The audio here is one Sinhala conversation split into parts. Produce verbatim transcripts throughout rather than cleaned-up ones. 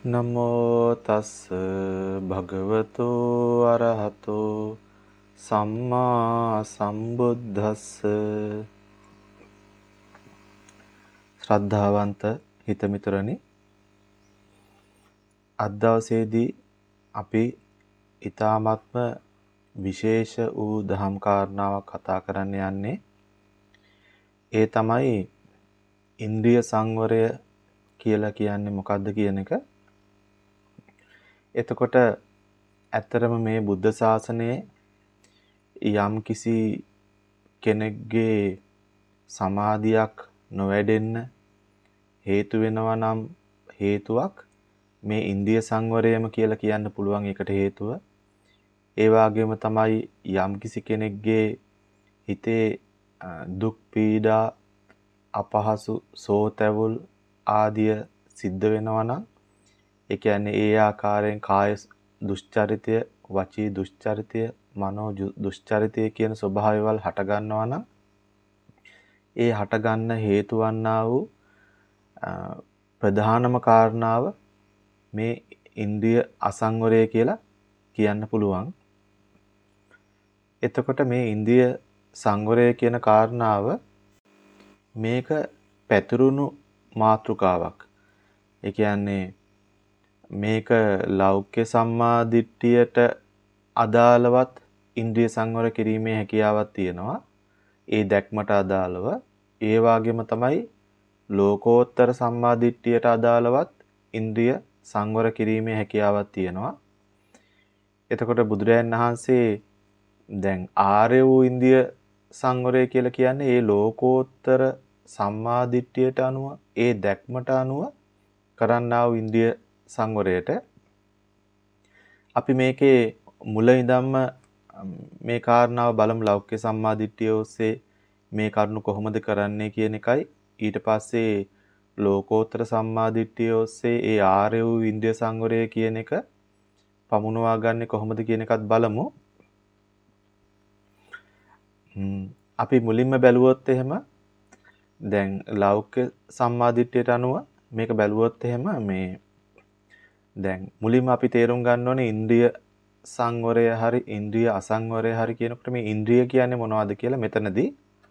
නමෝ තස් භගවතු අරහතෝ සම්මා සම්බුද්දස්ස. ශ්‍රද්ධාවන්ත හිතමිතුරනි, අද දවසේදී අපි ඊ타මාත්ම විශේෂ වූ දහම් කාරණාවක් කතා කරන්න යන්නේ. ඒ තමයි ඉන්ද්‍රිය සංවරය කියලා කියන්නේ මොකක්ද කියන එක. එතකොට ඇත්තරම මේ බුද්ධ ශාසනයේ යම් කිසි කෙනෙක්ගේ සමාධියක් නොවැඩෙන්න හේතු වෙනවා නම් හේතුවක් මේ ඉන්ද්‍රිය සංවරයම කියලා කියන්න පුළුවන්. ඒකට හේතුව ඒ වගේම තමයි යම් කිසි කෙනෙක්ගේ හිතේ දුක් පීඩා අපහසු සෝතැවුල් ආදිය සිද්ධ වෙනවා නම්, ඒ කියන්නේ ඒ ආකාරයෙන් කාය දුෂ්චරිතය, වචී දුෂ්චරිතය, මනෝ දුෂ්චරිතය කියන ස්වභාවයවල් හට ගන්නවා නම්, ඒ හට ගන්න හේතු වන්නා වූ ප්‍රධානම කාරණාව මේ ඉන්ද්‍රිය අසංවරය කියලා කියන්න පුළුවන්. එතකොට මේ ඉන්ද්‍රිය සංවරය කියන කාරණාව මේක පැතුරුණු මාතෘකාවක්. ඒ කියන්නේ මේක ලෞක්‍ය සම්මා දිට්ඨියට අදාළවත් ඉන්ද්‍රිය සංවර කිරීමේ හැකියාවක් තියෙනවා. ඒ දැක්මට අදාළව ඒ වගේම තමයි ලෝකෝත්තර සම්මා දිට්ඨියට අදාළවත් ඉන්ද්‍රිය සංවර කිරීමේ හැකියාවක් තියෙනවා. එතකොට බුදුරජාණන් වහන්සේ දැන් ආර්ය වූ ඉන්ද්‍රිය සංවරය කියලා කියන්නේ ඒ ලෝකෝත්තර සම්මා දිට්ඨියට අනුව, ඒ දැක්මට අනුව කරන්නා වූ ඉන්ද්‍රිය සංවරයට. අපි මේකේ මුල ඉඳන්ම මේ කාරණාව බලමු. ලෞකික සම්මා දිට්ඨිය ඔස්සේ මේ කරුණු කොහොමද කරන්නේ කියන එකයි, ඊට පස්සේ ලෝකෝත්තර සම්මා දිට්ඨිය ඔස්සේ ඒ ආර්ය වූ ඉන්ද්‍රිය සංවරය කියන එක පමුණවා ගන්නේ කොහොමද කියන එකත් බලමු. අපි මුලින්ම බැලුවොත් එහෙම දැන් ලෞකික සම්මා දිට්ඨියට අනුව මේක බැලුවොත් එහෙම මේ දැන් මුලින්ම අපි තේරුම් ගන්න ඕනේ ඉන්ද්‍රිය සංවරය හරි ඉන්ද්‍රිය අසංවරය හරි කියනකොට මේ ඉන්ද්‍රිය කියන්නේ මොනවද කියලා. මෙතනදී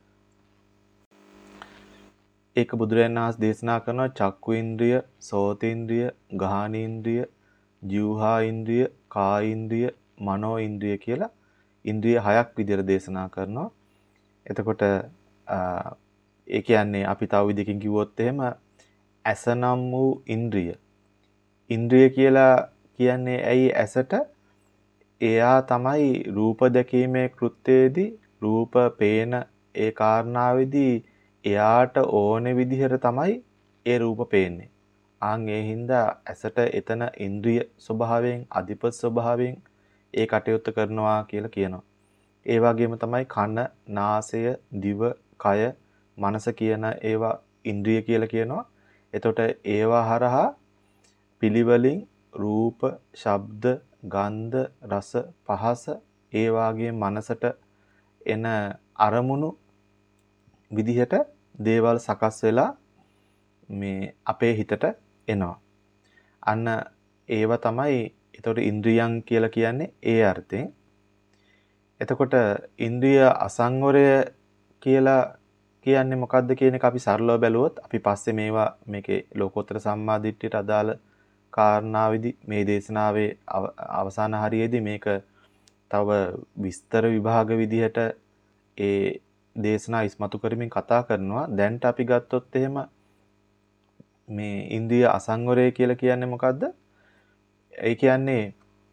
ඒක බුදුරජාණන් වහන්සේ දේශනා කරනවා චක්කු ඉන්ද්‍රිය, සෝත ඉන්ද්‍රිය, ගාහන ඉන්ද්‍රිය, ජීවහා ඉන්ද්‍රිය, කාය ඉන්ද්‍රිය, මනෝ ඉන්ද්‍රිය කියලා ඉන්ද්‍රිය හයක් විදිහට දේශනා කරනවා. එතකොට ඒ කියන්නේ අපි තව විදිහකින් කිව්වොත් එහෙම ඇස නම් වූ ඉන්ද්‍රිය. ඉන්ද්‍රිය කියලා කියන්නේ ඇයි ඇසට? එයා තමයි රූප දැකීමේ කෘත්‍යයේදී රූප පේන ඒ කාරණාවේදී එයාට ඕනේ විදිහට තමයි ඒ රූප පේන්නේ. ආන් ඒ හින්දා ඇසට එතන ඉන්ද්‍රිය ස්වභාවයෙන්, අධිපති ස්වභාවයෙන් ඒ කටයුත්ත කරනවා කියලා කියනවා. ඒ වගේම තමයි කන, නාසය, දිව, කය, මනස කියන ඒවා ඉන්ද්‍රිය කියලා කියනවා. එතකොට ඒවා හරහා පිළිවෙලින් රූප, ශබ්ද, ගන්ධ, රස, පහස ඒ වාගේ මනසට එන අරමුණු විදිහට දේවල් සකස් වෙලා මේ අපේ හිතට එනවා. අන්න ඒව තමයි එතකොට ඉන්ද්‍රියන් කියලා කියන්නේ ඒ අර්ථයෙන්. එතකොට ඉන්ද්‍රිය අසංවරය කියලා කියන්නේ මොකද්ද කියන එක අපි සරලව බැලුවොත්, අපි පස්සේ මේවා මේකේ ලෝකෝත්තර සම්මා දිට්ඨියට අදාළ කාරණාවේදී මේ දේශනාවේ අවසාන හරියේදී මේක තව විස්තර විභාග විදිහට ඒ දේශනා ඉස්මතු කරමින් කතා කරනවා. දැන්ට අපි ගත්තොත් එහෙම මේ ඉන්ද්‍රිය අසංවරය කියලා කියන්නේ මොකද්ද? ඒ කියන්නේ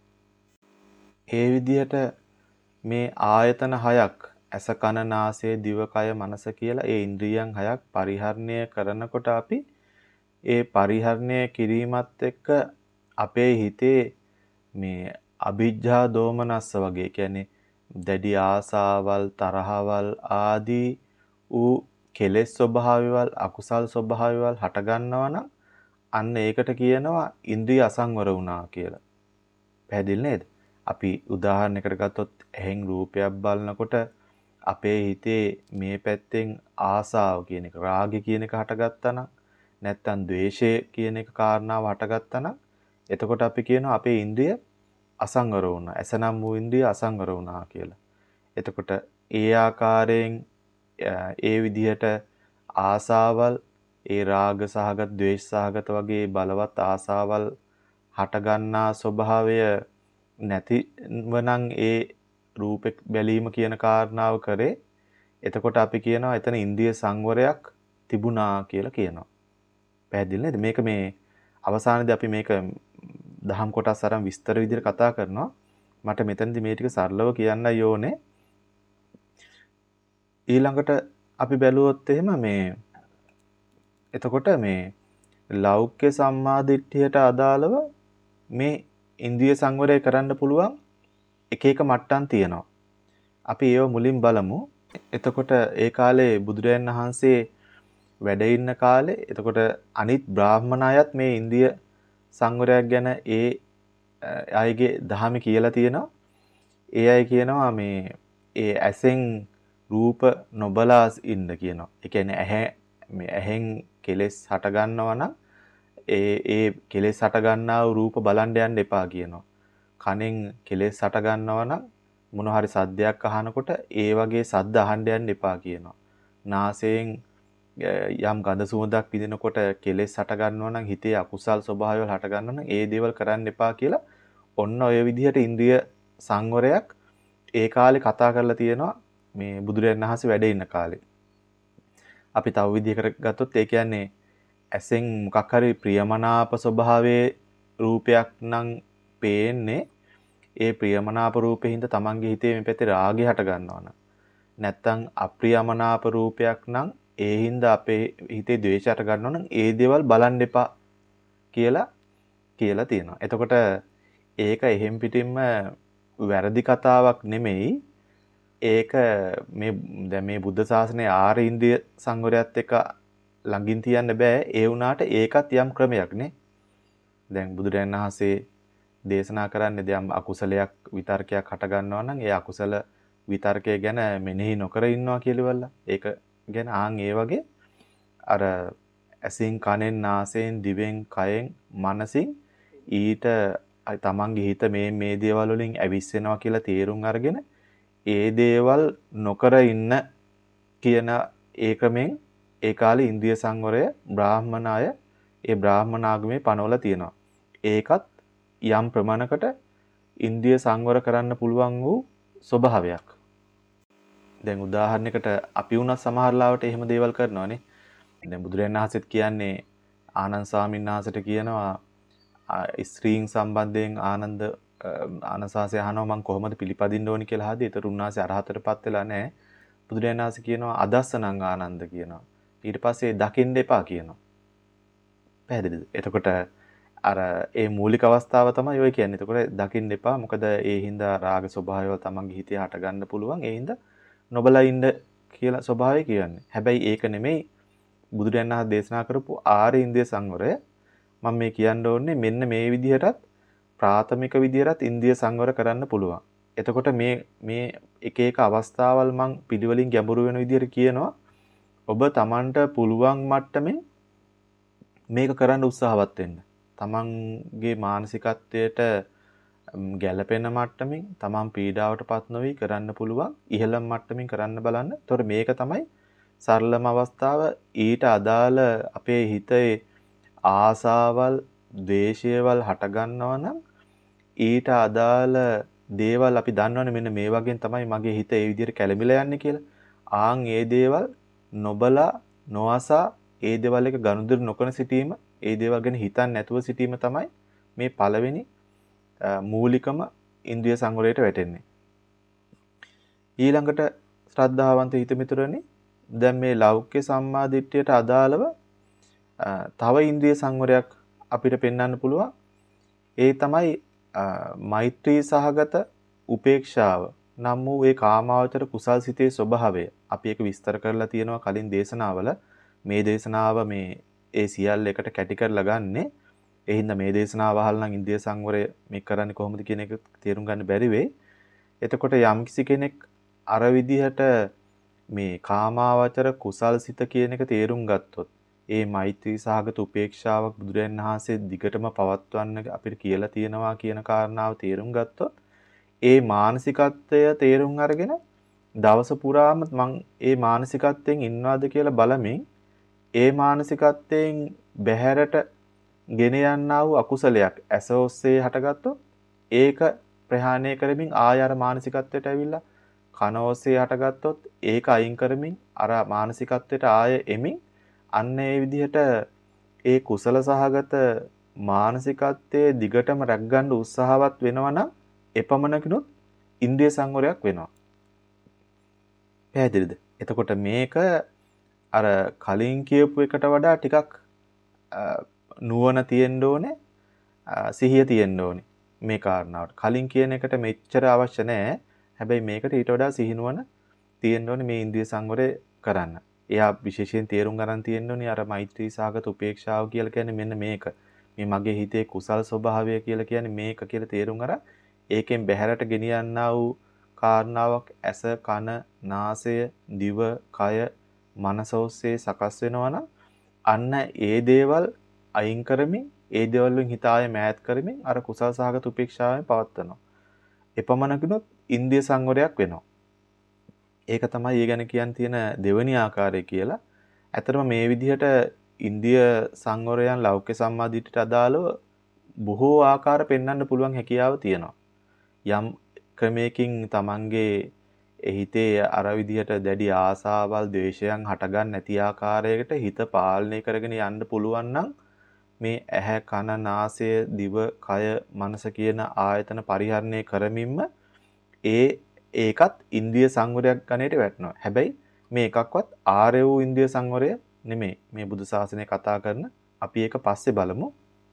ඒ විදිහට මේ ආයතන හයක්, ඇස කන නාසය දිව කය මනස කියලා ඒ ඉන්ද්‍රියන් හයක් පරිහරණය කරනකොට අපි ඒ පරිහරණය කිරීමත් එක්ක අපේ හිතේ මේ අභිජ්ජා දෝමනස්ස වගේ, කියන්නේ දැඩි ආසාවල්, තරහවල් ආදී ඌ කෙලෙස් ස්වභාවයවල්, අකුසල් ස්වභාවයවල් හට ගන්නවා නම් අන්න ඒකට කියනවා ඉන්ද්‍රිය අසංවර වුණා කියලා. පැහැදිලි නේද? අපි උදාහරණයකට ගත්තොත් එහෙන් රූපයක් බලනකොට අපේ හිතේ මේ පැත්තෙන් ආසාව කියන එක, රාගය කියන එක හටගත්තා නම්, නැත්තම් ද්වේෂය කියන එක කාරණාව හටගත්තා නම් එතකොට අපි කියනවා අපේ ඉන්ද්‍රිය අසංවර වුණා. ඇස නම් වූ ඉන්ද්‍රිය අසංවර වුණා කියලා. එතකොට ඒ ආකාරයෙන් ඒ විදිහට ආසාවල් ඒ රාග සහගත, ද්වේෂ සහගත වගේ බලවත් ආසාවල් හටගන්නා ස්වභාවය නැතිවනම් ඒ රූපෙ බැලීම කියන කාරණාව කරේ. එතකොට අපි කියනවා එතන ඉන්ද්‍රිය සංවරයක් තිබුණා කියලා කියනවා. පැහැදිලි නේද? මේක මේ අවසානයේදී අපි මේක දහම් කොටස් අරන් විස්තර විදිහට කතා කරනවා. මට මෙතනදී මේ ටික සරලව කියන්නයි ඕනේ. ඊළඟට අපි බැලුවොත් එහෙම මේ එතකොට මේ ලෞක්‍ය සම්මාදිට්ඨියට අදාළව මේ ඉන්ද්‍රිය සංවරය කරන්න පුළුවන් එක එක මට්ටම් තියෙනවා. අපි ඒව මුලින් බලමු. එතකොට ඒ කාලේ බුදුරජාණන් වහන්සේ වැඩ ඉන්න කාලේ එතකොට අනිත් බ්‍රාහ්මණ අයත් මේ ඉන්ද්‍රිය සංවරයක් ගැන ඒ අයගේ දහම කියලා තියෙනවා. ඒ අය කියනවා මේ ඒ ඇසෙන් රූප නොබලා ඉන්න කියනවා. ඒ කියන්නේ ඇහැ මේ ඇහෙන් කෙලෙස් හට ගන්නවා නම් ඒ ඒ කෙලෙස් හට ගන්නා වූ රූප බලන්න යන්න එපා කියනවා. කනෙන් කෙලෙස් හට ගන්නවා නම් මොන හරි සද්දයක් අහනකොට ඒ වගේ සද්ද අහන්න යන්න එපා කියනවා. නාසයෙන් යම් ගඳ සුවඳක් විඳිනකොට කෙලෙස් හට ගන්නවා නම් හිතේ අකුසල් ස්වභාවය හට ගන්නවා නම් ඒ දේවල් කරන්න එපා කියලා ඔන්න ඔය විදිහට ඉන්ද්‍රිය සංවරයක් ඒ කාලේ කතා කරලා තියෙනවා මේ බුදුරජාණන් වහන්සේ වැඩ ඉන්න කාලේ. අපි තව විදිහකට ගත්තොත් ඒ කියන්නේ ඇසෙන් මොකක් හරි ප්‍රියමනාප ස්වභාවයේ රූපයක් නම් පේන්නේ ඒ ප්‍රියමනාප රූපේ හින්දා තමන්ගේ හිතේ මේ පැත්තේ රාගය හට ගන්නවා නම් නැත්තම් අප්‍රියමනාප රූපයක් නම් ඒ හින්දා අපේ හිතේ ද්වේෂය හට ගන්නවා නම් ඒ දේවල් බලන්න එපා කියලා කියලා තියෙනවා. එතකොට ඒක එහෙම් පිටින්ම වැරදි කතාවක් නෙමෙයි. ඒක මේ දැන් මේ බුද්ධ ශාසනයේ ආර්ය ඉන්ද්‍රිය සංවරයත් එක්ක ළඟින් තියන්න බෑ. ඒ වුණාට ඒකත් යම් ක්‍රමයක් නේ. දැන් බුදුරජාණන් වහන්සේ දේශනා කරන්නේ දැන් අකුසලයක් විතර්කයක් හට ගන්නවා නම් ඒ අකුසල විතර්කය ගැන මෙනෙහි නොකර ඉන්නවා කියලා. ඒක ගැන ආන් ඒ වගේ අර ඇසින් කනෙන් නාසයෙන් දිවෙන් කයෙන් මනසින් ඊට තමන්ගේ හිත මේ මේ දේවල් වලින් ඇවිස්සෙනවා කියලා තේරුම් අරගෙන ඒ දේවල් නොකර ඉන්න කියන ඒ ක්‍රමෙන් ඒ කාලේ ඉන්ද්‍රිය සංවරය බ්‍රාහ්මණ අය ඒ බ්‍රාහ්මණ ආගමේ පනවලා තියෙනවා. ඒකත් යම් ප්‍රමාණයකට ඉන්ද්‍රිය සංවර කරන්න පුළුවන් වූ ස්වභාවයක්. දැන් උදාහරණයකට අපි වුණත් සමහර ලාවට එහෙම දේවල් කරනවානේ. දැන් බුදුරජාණන් වහන්සේත් කියන්නේ ආනන්ද ස්වාමීන් වහන්සේට කියනවා ස්ත්‍රීන් සම්බන්ධයෙන් ආනන්ද ආනසාසය අහනවා මම කොහොමද පිළිපදින්න ඕනි කියලා හදි. ඒතර උන්වහන්සේ අරහතටපත් වෙලා නැහැ. බුදුරජාණන් වහන්සේ කියනවා අදස්සනං ආනන්ද කියනවා. ඊට පස්සේ දකින්න එපා කියනවා. පැහැදිලිද? එතකොට අර ඒ මූලික අවස්ථාව තමයි ඔය කියන්නේ. එතකොට දකින්න එපා. මොකද ඒ හින්දා රාග ස්වභාවය තමන්ගේ හිතේ හට ගන්න පුළුවන්. ඒ හින්දා නොබලා ඉන්න කියලා ස්වභාවය කියන්නේ. හැබැයි ඒක නෙමෙයි බුදුරජාණන් වහන්සේ දේශනා කරපු ආර්ය ඉන්ද්‍රිය සංවරය. මම මේ කියන්න ඕනේ මෙන්න මේ විදිහටත් ප්‍රාථමික විදිහටත් ඉන්ද්‍රිය සංවර කරන්න පුළුවන්. එතකොට මේ මේ එක එක අවස්ථාවල් මං පිළිවෙලින් ගැඹුරු වෙන විදිහට කියනවා. ඔබ Tamanට පුළුවන් මට්ටමේ මේක කරන්න උත්සාහවත් වෙන්න. Tamanගේ මානසිකත්වයට ගැළපෙන මට්ටමින් Taman පීඩාවටපත් නොවි කරන්න පුළුවන් ඉහළම මට්ටමින් කරන්න බලන්න. ඒතකොට මේක තමයි සරලම අවස්ථාව. ඊට අදාළ අපේ හිතේ ආසාවල්, ද්වේෂයවල් හට ගන්නවා නම් ඊට අදාළ දේවල් අපි දන්නවනේ මෙන්න මේ වගේ තමයි මගේ හිත ඒ විදිහට කැළඹිලා යන්නේ කියලා. ආන් ඒ දේවල් නොබලා නොඅසා ඒ දේවල් එක ගනුදෙනු නොකර සිටීම, ඒ දේවල් ගැන හිතන්නේ නැතුව සිටීම තමයි මේ පළවෙනි මූලිකම ඉන්ද්‍රිය සංවරයට වැටෙන්නේ. ඊළඟට ශ්‍රද්ධාවන්ත හිත මිතුරනි, දැන් මේ ලෞකික සම්මාදිට්ඨියට අදාළව තව ඉන්ද්‍රිය සංවරයක් අපිට පෙන්වන්න පුළුවන්. ඒ තමයි මෛත්‍රී සහගත උපේක්ෂාව නම් වූ ඒ කාමාවචර කුසල් සිතේ ස්වභාවය. අපි ඒක විස්තර කරලා තියෙනවා කලින් දේශනාවල. මේ දේශනාව මේ ඒ සියල්ල එකට කැටි කරලා ගන්නෙ. ඒ හින්දා මේ දේශනාව අහලා නම් ඉන්ද්‍රිය සංවරය මේ කරන්නේ කොහොමද කියන එක තේරුම් ගන්න බැරි වෙයි. එතකොට යම්කිසි කෙනෙක් අර විදිහට මේ කාමාවචර කුසල් සිත කියන එක තේරුම් ගත්තොත් ඒ මෛත්‍රී සහගත උපේක්ෂාවක් බුදුරජාණන් වහන්සේ දිගටම පවත්වන්න අපිට කියලා තියෙනවා කියන කාරණාව තේරුම් ගත්තොත් ඒ මානසිකත්වය තේරුම් අරගෙන දවස පුරාම මං ඒ මානසිකත්වයෙන් ඉන්නවද කියලා බලමින් ඒ මානසිකත්වයෙන් බැහැරට ගෙන යන්නා වූ අකුසලයක් ඇස ඔස්සේ හටගත්තොත් ඒක ප්‍රහාණය කරමින් ආය අර මානසිකත්වයට ඇවිල්ලා කන ඔස්සේ හටගත්තොත් ඒක අයින් කරමින් අර මානසිකත්වයට ආය එමින් අන්න ඒ විදිහට ඒ කුසල සහගත මානසිකත්වයේ දිගටම රැක්ගන්න උත්සාහවත් වෙනවා නම් එපමණකිනුත් ඉන්ද්‍රිය සංවරයක් වෙනවා. පැහැදිලිද? එතකොට මේක අර කලින් කියපු එකට වඩා ටිකක් නුවණ තියෙන්න ඕනේ, සිහිය තියෙන්න ඕනේ මේ කාරණාවට. කලින් කියන එකට මෙච්චර අවශ්‍ය නැහැ. හැබැයි මේකට ඊට වඩා සිහිනුවණ තියෙන්න ඕනේ මේ ඉන්ද්‍රිය සංවරය කරන්න. එයා විශේෂයෙන් තේරුම් ගන්න තියෙන්න ඕනේ අර මෛත්‍රී සාගත උපේක්ෂාව කියලා කියන්නේ මෙන්න මේක. මේ මගේ හිතේ කුසල් ස්වභාවය කියලා කියන්නේ මේක කියලා තේරුම් අරන් ඒකෙන් බැහැරට ගෙනියන්නා වූ කාරණාවක් ඇස, කන, නාසය, දිව, කය, මනස ඔස්සේ සකස් වෙනවා නම් අන්න ඒ දේවල් අයින් කරමින් ඒ දේවල් වලින් හිත ආය මෑත් කරමින් අර කුසල් සහගත උපේක්ෂාවෙන් පවත්වනවා. එපමණකිනුත් ඉන්ද්‍රිය සංවරයක් වෙනවා. ඒක තමයි ඊ ගැන කියන්න තියෙන දෙවෙනි ආකාරය කියලා. ඇත්තටම මේ විදිහට ඉන්ද්‍රිය සංවරයන් ලෞකික සම්මාදිට්ඨියට අදාළව බොහෝ ආකාර පෙන්වන්න පුළුවන් හැකියාව තියෙනවා. යම් ක්‍රමයකින් තමන්ගේ හිතේ අර විදිහට දැඩි ආසාවල්, ද්වේෂයන් හටගන්න නැති ආකාරයකට හිත පාලනය කරගෙන යන්න පුළුවන් නම් මේ ඇහැ, කන, නාසය, දිව, කය, මනස කියන ආයතන පරිහරණය කරමින්ම ඒ ඒකත් ඉන්ද්‍රිය සංවරයක් ගන්නට වැටෙනවා. හැබැයි මේ එකක්වත් ආර්ය වූ ඉන්ද්‍රිය සංවරය නෙමෙයි. මේ බුදු සාසනය කතා කරන අපි ඒක පස්සේ බලමු.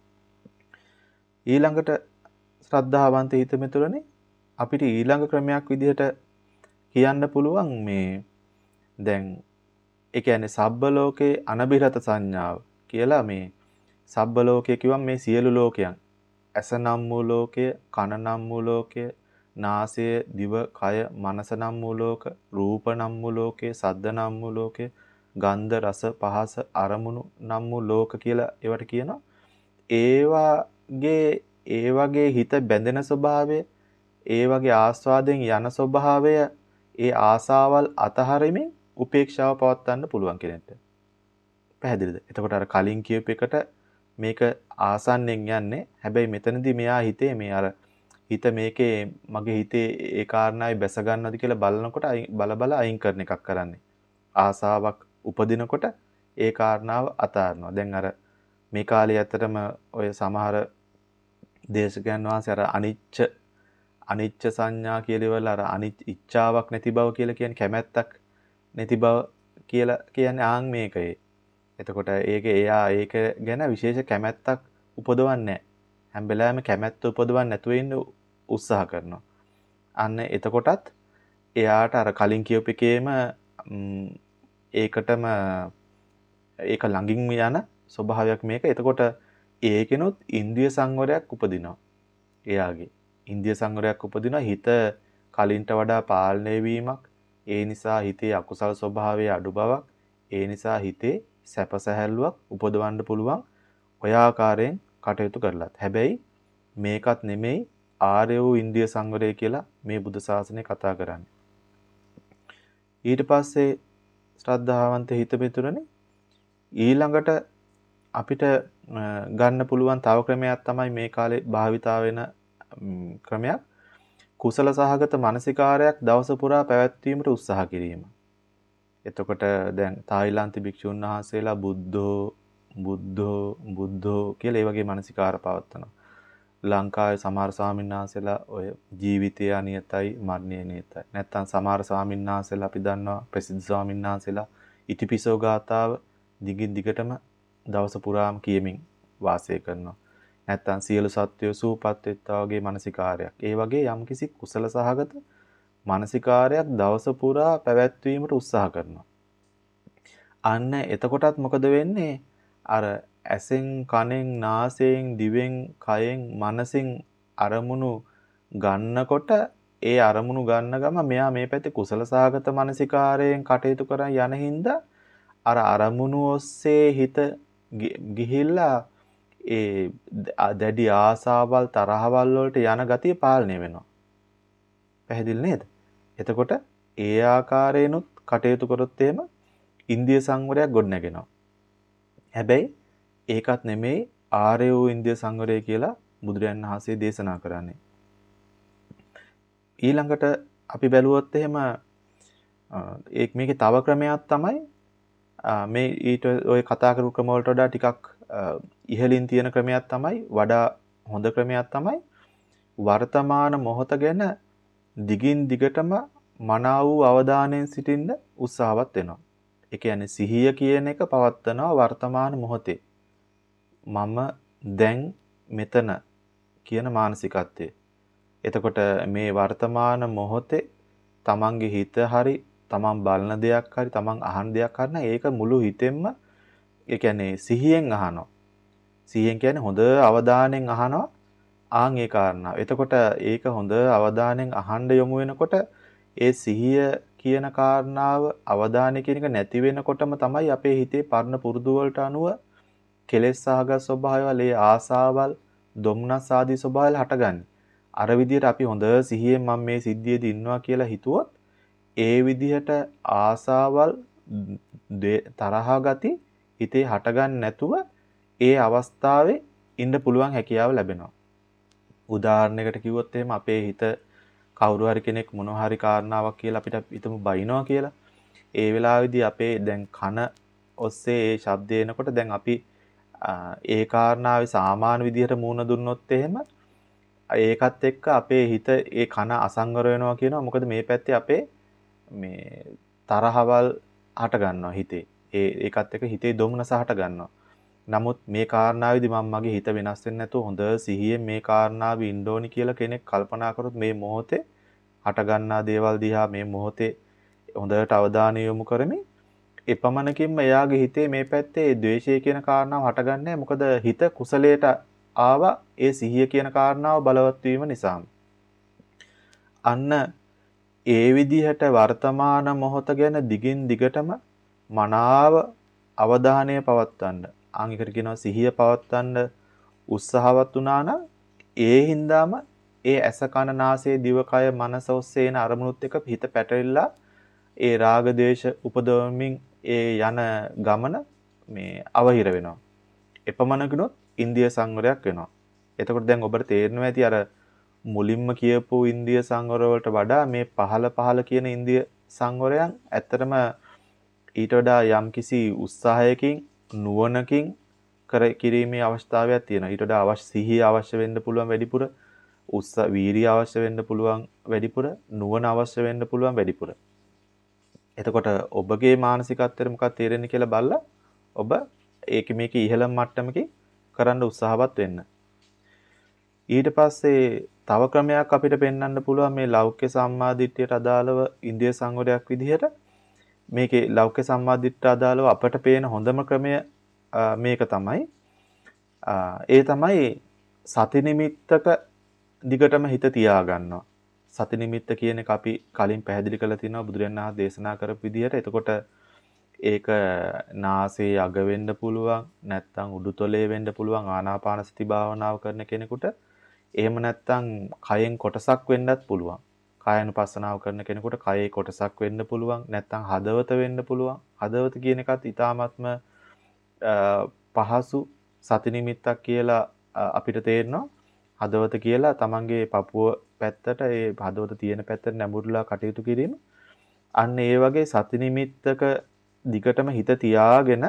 ඊළඟට ශ්‍රද්ධාවන්ත හිත මෙතුළනේ අපිට ඊළඟ ක්‍රමයක් විදිහට කියන්න පුළුවන් මේ දැන් ඒ කියන්නේ සබ්බ ලෝකේ අනබිරත සංඥාව කියලා මේ සබ්බ ලෝකය කියවම් මේ සියලු ලෝකයන් ඇස නම් වූ ලෝකය, කන නම් වූ ලෝකය, නාසය, දිව, කය, මනස නම් වූ ලෝක, රූප නම් වූ ලෝකය, සද්ද නම් වූ ලෝකය, ගන්ධ, රස, පහස, අරමුණු නම් වූ ලෝක කියලා ඒවට කියනවා. ඒවාගේ ඒ වගේ හිත බැඳෙන ස්වභාවය, ඒ වගේ ආස්වාදයෙන් යන ස්වභාවය, ඒ ආසාවල් අතහරිමින් උපේක්ෂාව පවත්වන්න පුළුවන් කෙනෙක්ට. පැහැදිලිද? එතකොට අර කලින් කියපු එකට මේක ආසන්නෙන් යන්නේ. හැබැයි මෙතනදී මෙයා හිතේ මේ අර හිත මේකේ මගේ හිතේ ඒ කාරණාවේ බැස ගන්නවද කියලා බලනකොට බල බල අයින් කරන එකක් කරන්නේ. ආසාවක් උපදිනකොට ඒ කාරණාව අතාරිනවා. දැන් අර මේ කාලේ ඇත්තටම ඔය සමහර දේශකයන් වහන්සේ අර අනිච්ච අනිච්ච සංඥා කියලා වල අර අනිච්ච ඉච්ඡාවක් නැති බව කියලා කියන්නේ කැමැත්තක් නැති බව කියලා කියන්නේ ආන් මේකේ. එතකොට ඒක එයා ඒක ගැන විශේෂ කැමැත්තක් උපදවන්නේ නැහැ. හැම වෙලාවෙම කැමැත්ත උපදවන්න නැතුව ඉන්න උත්සාහ කරනවා. අන්න එතකොටත් එයාට අර කලින් කියපු එකේම ඒකටම ඒක ළඟින් යන ස්වභාවයක් මේක. එතකොට ඒකෙනොත් ඉන්ද්‍රිය සංවරයක් උපදිනවා. එයාගේ ඉන්ද්‍රිය සංවරයක් උපදිනවා. හිත කලින්ට වඩා පාලනය වීමක්. ඒ නිසා හිතේ අකුසල් ස්වභාවයේ අඩු බවක්. ඒ නිසා හිතේ සැප සැහැල්ලුවක් උපදවන්න පුළුවන්. ඔය ආකාරයෙන් කටයුතු කරලත්. හැබැයි මේකත් නෙමෙයි ආර්ය වූ ඉන්ද්‍රිය සංවරය කියලා මේ බුදු සාසනය කතා කරන්නේ. ඊට පස්සේ ශ්‍රද්ධාවන්ත හිත පිටුරනේ ඊළඟට අපිට ගන්න පුළුවන් තව ක්‍රමයක් තමයි මේ කාලේ භාවිතා වෙන ක්‍රමයක්. කුසල සහගත මානසිකාරයක් දවස පුරා පැවැත්වීමට උත්සාහ කිරීම. එතකොට දැන් තායිලන්ත භික්ෂුන් වහන්සේලා බුද්ධෝ බුද්ධෝ බුද්ධෝ කියලා ඒ වගේ මානසිකාර පවත්වනවා. ලංකාවේ සමහර ස්වාමීන් වහන්සේලා ඔය ජීවිතය අනියතයි මරණය නියතයි. නැත්තම් සමහර ස්වාමීන් වහන්සේලා අපි දන්නවා ප්‍රසිද්ධ ස්වාමීන් වහන්සේලා ඉතිපිසෝ ගාථාව දිගින් දිගටම දවස පුරාම කියමින් වාසය කරනවා. නැත්තම් සියලු සත්වයෝ සූපත් වෙත්තා වගේ මානසිකාරයක්. ඒ වගේ යම්කිසි කුසල සහගත මානසිකාරයක් දවස පුරා පැවැත්වීමට උත්සාහ කරනවා. අන්න එතකොටත් මොකද වෙන්නේ? අර ඇසෙන්, කනෙන්, නාසයෙන්, දිවෙන්, කයෙන්, මනසෙන් අරමුණු ගන්නකොට ඒ අරමුණු ගන්න ගම මෙයා මේ පැත්තේ කුසල සහගත මානසිකාරයෙන් කටයුතු කරන් යන හින්දා අර අරමුණු ඔස්සේ හිත ගිහිල්ලා ඒ දැඩි ආසාවල් තරහවල් වලට යන ගතිය පාලනය වෙනවා. පැහැදිලි නේද? එතකොට ඒ ආකාරයෙන්ුත් කටයුතු කරොත් එහෙම ඉන්ද්‍රිය සංවරයක් ගොඩනගෙනවා. හැබැයි ඒකත් නෙමෙයි ආර්ය වූ ඉන්ද්‍රිය සංවරය කියලා බුදුරජාණන් වහන්සේ දේශනා කරන්නේ. ඊළඟට අපි බැලුවොත් එහෙම ඒක මේකේ තව ක්‍රමයක් තමයි මේ ඊට ඔය කතා කරපු ක්‍රම වලට වඩා ටිකක් ඉහළින් තියෙන ක්‍රමයක් තමයි වඩා හොඳ ක්‍රමයක් තමයි වර්තමාන මොහොත ගැන දිගින් දිගටම මනාව වූ අවධානයෙන් සිටින්න උත්සාහවත් වෙනවා. ඒ කියන්නේ සිහිය කියන එක පවත්නවා වර්තමාන මොහොතේ. මම දැන් මෙතන කියන මානසිකත්වය. එතකොට මේ වර්තමාන මොහොතේ තමන්ගේ හිත හරි තමන් බලන දෙයක් හරි තමන් අහන දෙයක් හරි ඒක මුළු හිතෙන්ම ඒ කියන්නේ සිහියෙන් අහනවා. සිහියෙන් කියන්නේ හොඳ අවධානයෙන් අහනවා ආන් ඒ කාරණාව. එතකොට ඒක හොඳ අවධානයෙන් අහන්න යොමු වෙනකොට ඒ සිහිය කියන කාරණාව අවධානය කියන එක නැති වෙනකොටම තමයි අපේ හිතේ පරණ පුරුදු වලට අනුව කෙලෙස් සහගත ස්වභාවයවල ඒ ආසාවල් දුම්නස් ආදී ස්වභාවයල හටගන්නේ. අර විදිහට අපි හොඳ සිහියෙන් මම මේ සිද්ධියේදී ඉන්නවා කියලා හිතුවොත් ඒ විදිහට ආසාවල් තරහා ගති හිතේ හටගන්නේ නැතුව ඒ අවස්ථාවේ ඉන්න පුළුවන් හැකියාව ලැබෙනවා. උදාහරණයකට කිව්වොත් එහෙම අපේ හිත කවුරු හරි කෙනෙක් මොන හරි කාරණාවක් කියලා අපිට හිතමු බයිනවා කියලා. ඒ වෙලාවේදී අපේ දැන් කන ඔස්සේ ඒ ශබ්දය එනකොට දැන් අපි ඒ කාරණාවේ සාමාන්‍ය විදිහට මූණ දුන්නොත් එහෙම ඒකත් එක්ක අපේ හිත ඒ කන අසංවර වෙනවා කියනවා. මොකද මේ පැත්තේ අපේ මේ තරහවල් හට ගන්නවා හිතේ. ඒ ඒකත් එක්ක හිතේ දොමනස හට ගන්නවා. නමුත් මේ කාරණාවේදී මම මගේ හිත වෙනස් වෙන්නේ නැතුව හොඳ සිහියෙන් මේ කාරණාවේ ඉන්න ඕනි කියලා කෙනෙක් කල්පනා කරොත් මේ මොහොතේ හට ගන්නා දේවල් දිහා මේ මොහොතේ හොඳට අවධානය යොමු කරමින් එපමණකින්ම එයාගේ හිතේ මේ පැත්තේ ද්වේෂය කියන කාරණාව හටගන්නේ. මොකද හිත කුසලයට ආවා ඒ සිහිය කියන කාරණාව බලවත් වීම නිසා. අන්න ඒ විදිහට වර්තමාන මොහොත ගැන දිගින් දිගටම මනාව අවධානය පවත්වන්න. අන් එකට කියනවා සිහිය පවත්වන්න උත්සාහවත් වුණා නම් ඒ හින්දාම ඒ ඇස කන නාසය දිවකය මනස ඔස්සේ එන අරමුණුත් එක්ක හිත පැටලිලා ඒ රාග දේශ උපදවමින් ඒ යන ගමන මේ අවහිර වෙනවා. එපමණකිනොත් ඉන්ද්‍රිය සංවරයක් වෙනවා. එතකොට දැන් ඔබට තේරෙනවා ඇති අර මුලින්ම කියපු ඉන්ද්‍රිය සංවර වලට වඩා මේ පහළ පහළ කියන ඉන්ද්‍රිය සංවරයන් ඇත්තටම ඊට වඩා යම්කිසි උත්සාහයකින් නුවණකින් කර කිරීමේ අවශ්‍යතාවයක් තියෙනවා. ඊට වඩා අවශ්‍ය සිහිය අවශ්‍ය වෙන්න පුළුවන් වැඩිපුර, උත්සාහ වීරිය අවශ්‍ය වෙන්න පුළුවන් වැඩිපුර, නුවණ අවශ්‍ය වෙන්න පුළුවන් වැඩිපුර. එතකොට ඔබගේ මානසිකත්වයට මොකක්ද තේරෙන්නේ කියලා බලලා ඔබ ඒක මේක ඉහළම මට්ටමකින් කරන්න උත්සාහවත් වෙන්න. ඊට පස්සේ තව ක්‍රමයක් අපිට පෙන්වන්න පුළුවන් මේ ලෞකික සම්මාදිට්ඨියට අදාළව ඉන්ද්‍රිය සංවරයක් විදිහට. මේකේ ලෞකික සම්මාදිට්ඨියට අදාළව අපට පේන හොඳම ක්‍රමය මේක තමයි. ඒ තමයි සති නිමිත්තක දිගටම හිත තියාගන්නවා. සති නිමිත්ත කියන එක අපි කලින් පැහැදිලි කරලා තිනවා බුදුරජාණන් වහන්සේ දේශනා කරපු විදිහට. එතකොට ඒක නාසයේ අග වෙන්න පුළුවන්, නැත්නම් උඩුතොලේ වෙන්න පුළුවන් ආනාපාන සති භාවනාව කරන කෙනෙකුට. එහෙම නැත්නම් කයෙන් කොටසක් වෙන්නත් පුළුවන්. කායानुපස්සනාව කරන කෙනෙකුට කයේ කොටසක් වෙන්න පුළුවන්, නැත්නම් හදවත වෙන්න පුළුවන්. හදවත කියන එකත් ඊටාත්ම පහසු සති නිමිත්තක් කියලා අපිට තේරෙනවා. හදවත කියලා තමන්ගේ පපුව පැත්තට ඒ හදවත තියෙන පැත්තට නැඹුරුලා කටයුතු කිරීම. අන්න ඒ වගේ සති නිමිත්තක දිගටම හිත තියාගෙන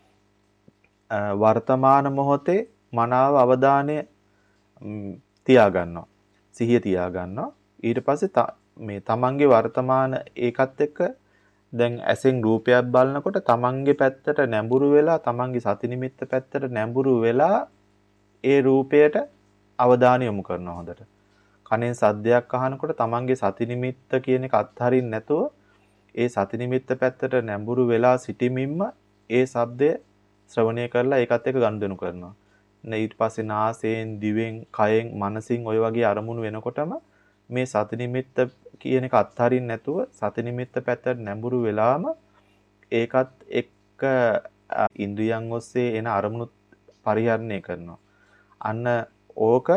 වර්තමාන මොහොතේ මනාව අවධානය තියාගන්නවා. සිහිය තියාගන්නවා. ඊට පස්සේ මේ තමන්ගේ වර්තමාන ඒකත් එක්ක දැන් ඇසෙන් රූපයක් බලනකොට තමන්ගේ පැත්තට නැඹුරු වෙලා තමන්ගේ සති නිමිත්ත පැත්තට නැඹුරු වෙලා ඒ රූපයට අවධානය යොමු කරනවා හොඳට. කනෙන් සද්දයක් අහනකොට තමන්ගේ සති නිමිත්ත කියන එක අත්හරින්න නැතුව ඒ සති නිමිත්ත පැත්තට නැඹුරු වෙලා සිටීමින්ම ඒ ශබ්දය ශ්‍රවණය කරලා ඒකත් එක්ක ගනුදෙනු කරනවා. ඊට පස්සේ නාසයෙන්, දිවෙන්, කයෙන්, මනසින් ওই වගේ අරමුණු වෙනකොටම මේ සති නිමිත්ත කියන එක අත්හරින්න නැතුව සති නිමිත්ත පැත්තට නැඹුරු වෙලාම ඒකත් එක් එක්ක ඉන්ද්‍රියන් ඔස්සේ එන අරමුණු පරිහරණය කරනවා. අන්න ඕක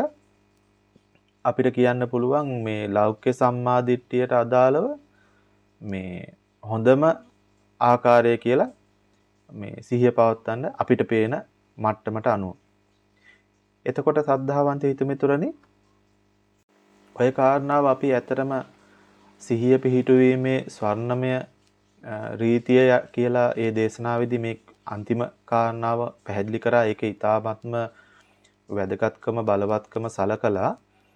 අපිට කියන්න පුළුවන් මේ ලෞකික සම්මාදිට්ඨියට අදාළව මේ හොඳම ආකාරය කියලා මේ සිහිය පවත්වන්න අපිට පේන මට්ටමට අනුව. එතකොට සද්ධාවන්ත හිතමිතුරනි ඔය කාරණාව අපි ඇතරම සිහිය පිහිටුවීමේ ස්වර්ණමය රීතිය කියලා ඒ දේශනාවේදී මේ අන්තිම කාරණාව පැහැදිලි කරා. ඒක ඊ타ත්ම වැදගත්කම බලවත්කම සලකලා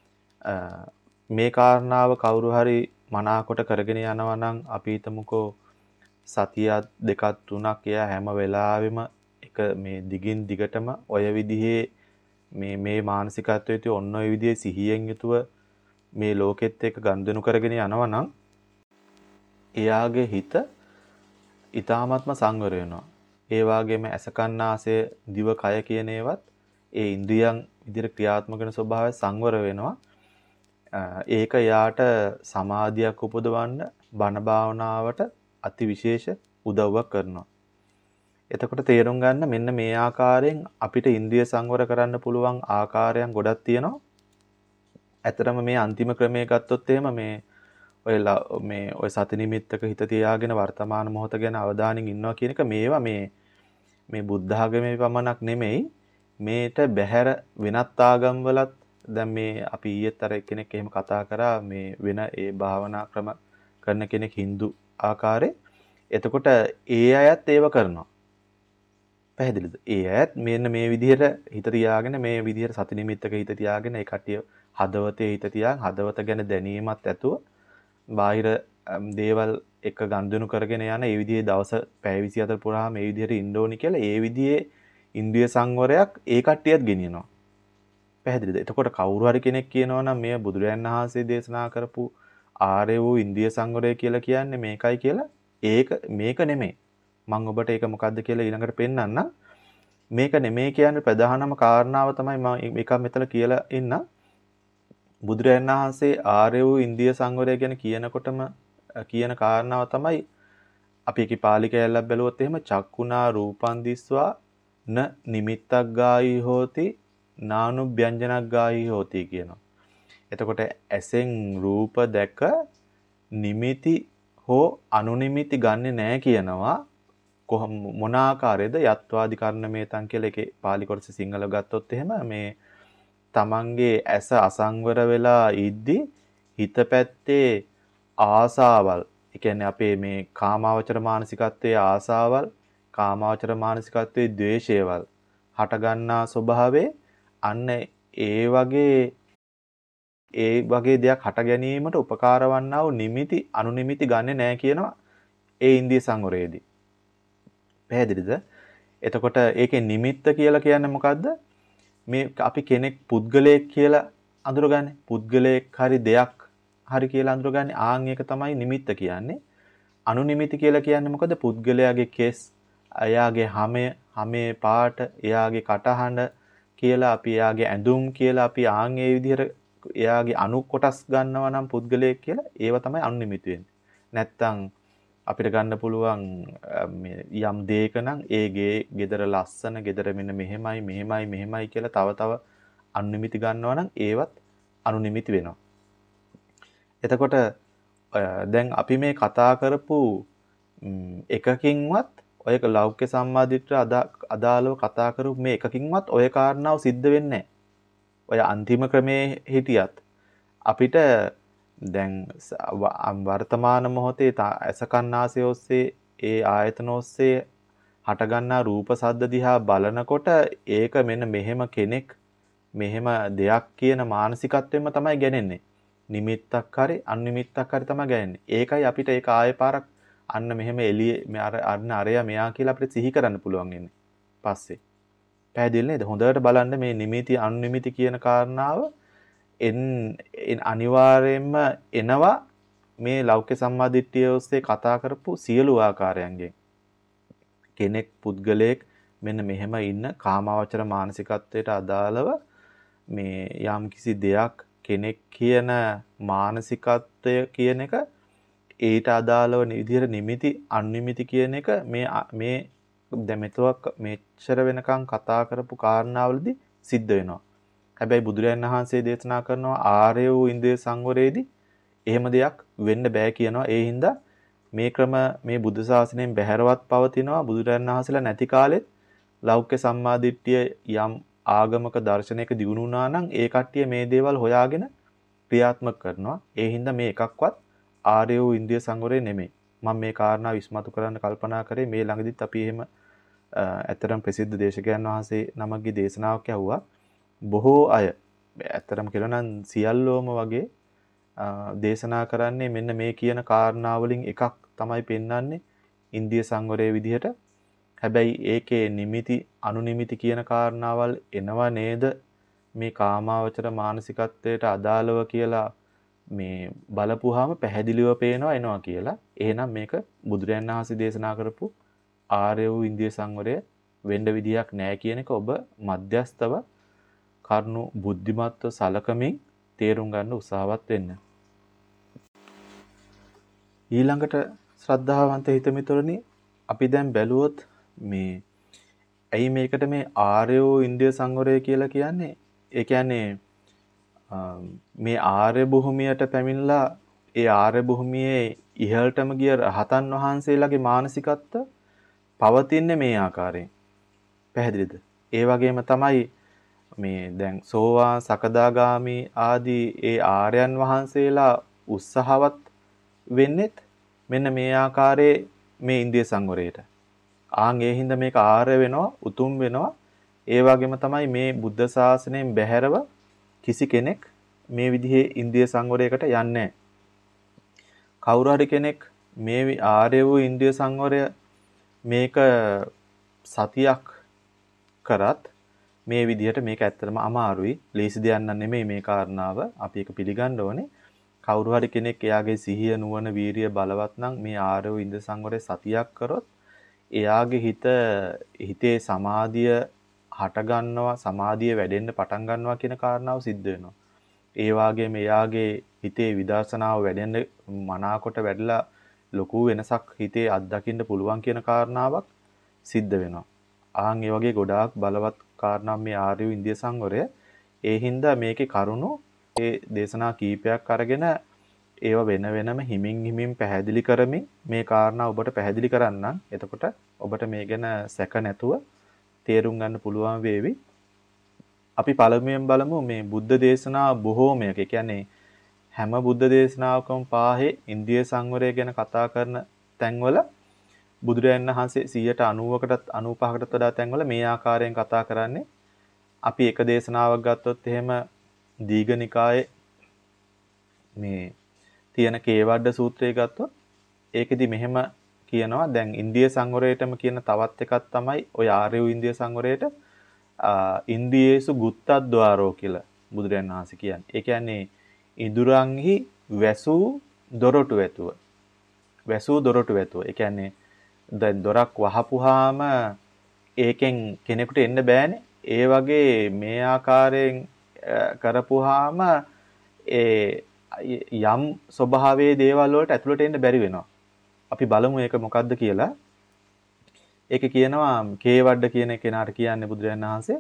මේ කාරණාව කවුරු හරි මනාකොට කරගෙන යනවා නම් අපි හිතමුකෝ සතියක් දෙකක් තුනක් එයා හැම වෙලාවෙම එක මේ දිගින් දිගටම ඔය විදිහේ මේ මේ මානසිකත්වයේ ඔන්න ඔය විදිහේ සිහියෙන් යුතුව මේ ලෝකෙත් එක්ක ගනුදෙනු කරගෙන යනවා නම් එයාගේ හිත ඊ타ත්ම සංවර වෙනවා. ඒ වගේම ඇස කන් නාසය දිව කය කියන ඒවත් ඒ ඉන්ද්‍රියන් විදිහට ක්‍රියාත්මක වෙන ස්වභාවය සංවර වෙනවා. ඒක යාට සමාධියක් උපදවන්න බණ භාවනාවට අති විශේෂ උදව්වක් කරනවා. එතකොට තේරුම් ගන්න මෙන්න මේ ආකාරයෙන් අපිට ඉන්ද්‍රිය සංවර කරන්න පුළුවන් ආකාරයන් ගොඩක් තියෙනවා. ඇත්තටම මේ අන්තිම ක්‍රමයේ ගත්තොත් එහෙම මේ ඔය මේ ඔය සති නිමිත්තක හිත තියාගෙන වර්තමාන මොහොත ගැන අවධානයෙන් ඉන්නවා කියන එක මේවා මේ මේ බුද්ධ ආගමේ පමණක් නෙමෙයි මේට බැහැර වෙනත් ආගම් වලත් දැන් මේ අපි ඊයේත් අර කෙනෙක් එහෙම කතා කරා මේ වෙන ඒ භාවනා ක්‍රම කරන කෙනෙක් Hindu ආකාරයේ. එතකොට ඒ අයත් ඒව කරනවා. පැහැදිලිද? ඒ අයත් මෙන්න මේ විදිහට හිත තියාගෙන මේ විදිහට සති නිමිත්තක හිත තියාගෙන ඒ කටිය හදවතේ හිත තියාගෙන හදවත ගැන දැනීමත් ඇතුව බාහිර දේවල් එක ගනුදෙනු කරගෙන යන ඒ විදිහේ දවස පැය විසිහතර පුරාම මේ විදිහට ඉන්න ඕනි කියලා ඒ විදිහේ ඉන්ද්‍රිය සංවරයක් ඒ කට්ටියත් ගෙනියනවා. පැහැදිලිද? එතකොට කවුරු හරි කෙනෙක් කියනවා නම් මේ බුදුරයන් වහන්සේ දේශනා කරපු ආර්ය වූ ඉන්ද්‍රිය සංවරය කියලා කියන්නේ මේකයි කියලා ඒක මේක නෙමෙයි. මම ඔබට ඒක මොකද්ද කියලා ඊළඟට පෙන්නන්නම්. මේක නෙමෙයි කියන්නේ ප්‍රධානම කාරණාව තමයි මම මේක මෙතන කියලා ඉන්න. බුදුරයන් වහන්සේ ආර්ය වූ ඉන්ද්‍රිය සංවරය ගැන කියනකොටම කියන කාරණාව තමයි අපි ඒකේ පාලි කැලලක් බැලුවොත් එහෙම චක්කුණා රූපං දිස්වා න නිමිත්තක් ගායි හෝති නානුභ්‍යංජනක් ගායි හෝති කියනවා. එතකොට ඇසෙන් රූප දැක නිමිති හෝ අනුනිමිති ගන්නෙ නැහැ කියනවා. කොහොම මොන ආකාරයේද යත්වාදි කර්ණමේතං කියලා එකේ පාලි කොටස සිංහල ගත්තොත් එහෙම මේ තමන්ගේ ඇස අසංවර වෙලා ඉද්දි හිත පැත්තේ ආසාවල්, ඒ කියන්නේ අපේ මේ කාමාවචර මානසිකත්වයේ ආසාවල්, කාමාවචර මානසිකත්වයේ ද්වේෂයවල් හට ගන්නා ස්වභාවයේ අන්න ඒ වගේ ඒ වගේ දෙයක් හට ගැනීමට උපකාර වන්නා වූ නිමිති අනුනිමිති ගන්නෙ නැහැ කියනවා ඒ ඉන්ද්‍රිය සංවරයේදී. පැහැදිලිද? එතකොට ඒකේ නිමිත්ත කියලා කියන්නේ මොකද්ද? මේ අපි කෙනෙක් පුද්ගලයෙක් කියලා අඳුරගන්නේ. පුද්ගලයෙක් හරි දෙයක් හරි කියලා අඳුරගන්නේ. ආන් ඒක තමයි නිමිත්ත කියන්නේ. අනුනිමිති කියලා කියන්නේ මොකද? පුද්ගලයාගේ කෙස්, එයාගේ හමය, හමේ පාට, එයාගේ කටහඬ කියලා අපි එයාගේ ඇඳුම් කියලා අපි ආන් ඒ විදිහට එයාගේ අණු කොටස් ගන්නවා නම් පුද්ගලයෙක් කියලා ඒව තමයි අනුනිමිති වෙන්නේ. නැත්තම් අපිට ගන්න පුළුවන් යම් දෙයක නම් ඒ ගේ gedara ලස්සන, gedara මෙන්න මෙහෙමයි, මෙහෙමයි, මෙහෙමයි කියලා තව තව අනුනිමිති ගන්නවා නම් ඒවත් අනුනිමිති වෙනවා. එතකොට දැන් අපි මේ කතා කරපු එකකින්වත් ඔය ලෞකික සම්මාදිට්ඨිය අදාළව කතා කරපු මේ එකකින්වත් ඔය කාරණාව සිද්ධ වෙන්නේ නැහැ. ඔය අන්තිම ක්‍රමේ හිටියත් අපිට දැන් වර්තමාන මොහොතේ අසකන්නාසය ඔස්සේ ඒ ආයතන ඔස්සේ හටගන්නා රූප සද්ද දිහා බලනකොට ඒක මෙන්න මෙහෙම කෙනෙක් මෙහෙම දෙයක් කියන මානසිකත්වෙම තමයි ගැනෙන්නේ. නිමිත්තක් හරි අනිමිත්තක් හරි තමයි ගැනෙන්නේ. ඒකයි අපිට ඒක ආයෙ පාරක් අන්න මෙහෙම එළියේ මේ අර අන්න අරයා මෙයා කියලා අපිට සිහි කරන්න පුළුවන් ඉන්නේ. පස්සේ. පැහැදිලි නේද? හොඳට බලන්න මේ නිමිති අනිමිති කියන කාරණාව එන් අනිවාර්යයෙන්ම එනවා මේ ලෞකික සම්මාදිට්ඨිය ඔස්සේ කතා කරපු සියලු ආකාරයන්ගෙන්. කෙනෙක් පුද්ගලයෙක් මෙන්න මෙහෙම ඉන්න කාමාවචර මානසිකත්වයට අදාළව මේ යම් කිසි දෙයක් කෙනෙක් කියන මානසිකත්වය කියන එක ඊට අදාළව විදිහට නිමිති අනිමිති කියන එක මේ මේ දැන් මෙතොක් මෙච්චර වෙනකන් කතා කරපු කාරණාවලදී සිද්ධ වෙනවා. හැබැයි බුදුරජාණන් වහන්සේ දේශනා කරනවා ආර්ය වූ ඉන්ද්‍රිය සංවරයේදී එහෙම දෙයක් වෙන්න බෑ කියනවා. ඒ හින්දා මේ ක්‍රම මේ බුද්ධ ශාසනයෙන් බැහැරවත් පවතිනවා. බුදුරජාණන් වහන්සේලා නැති කාලෙත් ලෞකික සම්මාදිට්ඨිය යම් ආගමක දර්ශනයක දිනු වුණා නම් ඒ කට්ටිය මේ දේවල් හොයාගෙන ක්‍රියාත්මක කරනවා. ඒ හින්දා මේ එකක්වත් ආර්ය වූ ඉන්ද්‍රිය සංවරය නෙමෙයි. මම මේ කාරණා විශ්මතු කරන්න කල්පනා කරේ මේ ළඟදිත් අපි එහෙම ඇත්තටම ප්‍රසිද්ධ දේශකයන් වහන්සේ නමක්ගේ දේශනාවක් ඇහුවා. බොහෝ අය ඇත්තටම කියලා නම් සියල්ලෝම වගේ දේශනා කරන්නේ මෙන්න මේ කියන කාරණා වලින් එකක් තමයි පෙන්වන්නේ ඉන්ද්‍රිය සංවරයේ විදිහට. හැබැයි ඒකේ නිමිති අනුනිමිති කියන කාරණාවල් එනවා නේද මේ කාමාවචර මානසිකත්වයට අදාළව කියලා මේ බලපුවාම පැහැදිලිව පේනවා එනවා කියලා. එහෙනම් මේක බුදුරජාණන් වහන්සේ දේශනා කරපු ආර්ය වූ ඉන්ද්‍රිය සංවරය වෙන්න විදියක් නැහැ කියන එක ඔබ මධ්‍යස්තව කරුණු බුද්ධිමත්ව සලකමින් තේරුම් ගන්න උත්සාහවත් වෙන්න. ඊළඟට ශ්‍රද්ධාවන්ත හිතමිතුරනි අපි දැන් බැලුවොත් මේ ඇයි මේකට මේ ආර්ය වූ ඉන්ද්‍රිය සංවරය කියලා කියන්නේ? ඒ කියන්නේ මේ ආර්ය භූමියට පැමිණලා ඒ ආර්ය භූමියේ ඉහළටම ගිය රහතන් වහන්සේලාගේ මානසිකත්ව පවතින්නේ මේ ආකාරයෙන්. පැහැදිලිද? ඒ වගේම තමයි මේ දැන් සෝවාන් සකදාගාමි ආදී ඒ ආර්යයන් වහන්සේලා උත්සාහවත් වෙන්නේත් මෙන්න මේ ආකාරයේ මේ ඉන්ද්‍රිය සංවරයට. ආන් ඒ හින්දා මේක ආර්ය වෙනවා, උතුම් වෙනවා. ඒ වගේම තමයි මේ බුද්ධ ශාසනයෙන් බැහැරව කිසි කෙනෙක් මේ විදිහේ ඉන්ද්‍රිය සංවරයකට යන්නේ නැහැ. කවුරු හරි කෙනෙක් මේ ආර්ය වූ ඉන්ද්‍රිය සංවරය මේක සතියක් කරත් මේ විදිහට මේක ඇත්තටම අමාරුයි. ලේසි දෙයක් නෙමෙයි මේ කාරණාව. අපි ඒක පිළිගන්න ඕනේ. කවුරු හරි කෙනෙක් එයාගේ සිහිය නුවණ වීරිය බලවත් නම් මේ ආර්ය වූ ඉන්ද්‍රිය සංවරය සතියක් කරොත් එයාගේ හිත හිතේ සමාධිය හට ගන්නවා, සමාධිය වැඩෙන්න පටන් ගන්නවා කියන කාරණාව සිද්ධ වෙනවා. ඒ වගේම එයාගේ හිතේ විදර්ශනාව වැඩෙන්න මනාකොට වැඩිලා ලොකු වෙනසක් හිතේ අත්දකින්න පුළුවන් කියන කාරණාවක් සිද්ධ වෙනවා. ආන් ඒ වගේ ගොඩාක් බලවත් කාරණා මේ ආර්ය ඉන්ද්‍රිය සංවරය. ඒ හින්දා මේකේ කරුණු ඒ දේශනා කීපයක් අරගෙන ඒව වෙන වෙනම හිමින් හිමින් පැහැදිලි කරමින් මේ කාරණා ඔබට පැහැදිලි කරන්නම්. එතකොට ඔබට මේ ගැන සැක නැතුව තේරුම් ගන්න පුළුවන් වේවි. අපි පළමුවෙන් බලමු මේ බුද්ධ දේශනා බොහෝමයක. ඒ කියන්නේ හැම බුද්ධ දේශනාවකම පාහේ ඉන්ද්‍රිය සංවරය ගැන කතා කරන තැන්වල බුදුරජාණන් වහන්සේ සියයට අනූවකටත් අනූපහකටත් වඩා තැන්වල මේ ආකාරයෙන් කතා කරන්නේ. අපි එක දේශනාවක් ගත්තොත් එහෙම දීඝනිකායේ මේ තියෙන කේවඩ සූත්‍රය ගත්තොත් ඒකෙදි මෙහෙම කියනවා. දැන් ඉන්ද්‍රිය සංවරයටම කියන තවත් එකක් තමයි ඔය ආර්ය වූ ඉන්ද්‍රිය සංවරයට ඉන්ද්‍රියේසු ගුත්තද්්වාරෝ කියලා බුදුරජාණන් වහන්සේ කියන්නේ. ඒ කියන්නේ ඉඳුරන්හි වැසූ දොරටු ඇතුව. වැසූ දොරටු ඇතුව. ඒ කියන්නේ දැන් දොරක් වහපුවාම ඒකෙන් කෙනෙකුට එන්න බෑනේ. ඒ වගේ මේ ආකාරයෙන් කරපුවාම ඒ යම් ස්වභාවයේ දේවල් වලට ඇතුළට එන්න බැරි වෙනවා. අපි බලමු ඒක මොකද්ද කියලා. ඒක කියනවා කේවඩ කියන කෙනාට කියන්නේ බුදුරජාණන් වහන්සේ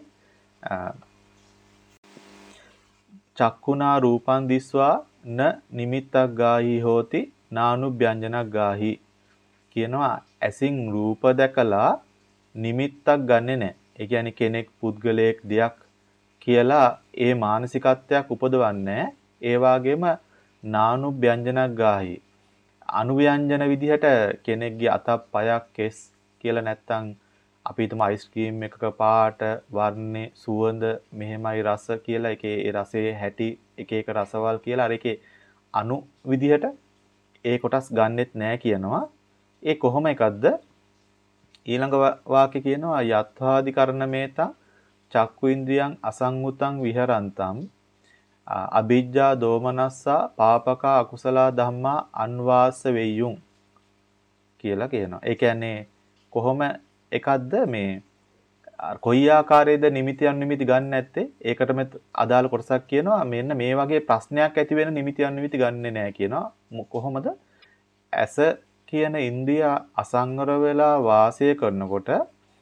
චක්කුණා රූපං දිස්වා න නිමිත්තක් ගාහි හෝති නානුභ්‍යංජනක් ගාහි කියනවා. ඇසින් රූප දැකලා නිමිත්තක් ගන්නෙ නැහැ. ඒ කියන්නේ කෙනෙක් පුද්ගලයෙක් දෙයක් කියලා ඒ මානසිකත්වයක් උපදවන්නේ. ඒ වගේම නානුභ්‍යංජනක් ගාහි අනුව්‍යංජන විදිහට කෙනෙක්ගේ අතක් පයක් කෙස් කියලා නැත්තම් අපි හිතමු අයිස්ක්‍රීම් එකක පාට වර්ණේ සුවඳ මෙහෙමයි රස කියලා එකේ ඒ රසයේ හැටි එක එක රසවල් කියලා අර එකේ අනු විදිහට ඒ කොටස් ගන්නෙත් නෑ කියනවා. ඒ කොහොම එකක්ද? ඊළඟ වාක්‍ය කියනවා යත්වාදි කරණමේතං චක්කු ඉන්ද්‍රියං අසංගුතං විහරන්තං අභිජ්ජා දෝමනස්සා පාපකා අකුසලා ධම්මා අන්වාස වෙය්‍යුම් කියලා කියනවා. ඒ කියන්නේ කොහොම එකක්ද මේ කොයි ආකාරයේද නිමිති අනුනිමිති ගන්න නැත්තේ? ඒකටම අදාළ කොටසක් කියනවා මෙන්න මේ වගේ ප්‍රශ්නයක් ඇති වෙන නිමිති අනුනිමිති ගන්නෙ නැහැ කියනවා. කොහොමද? ඇස කියන ඉන්ද්‍රිය අසංවර වෙලා වාසය කරනකොට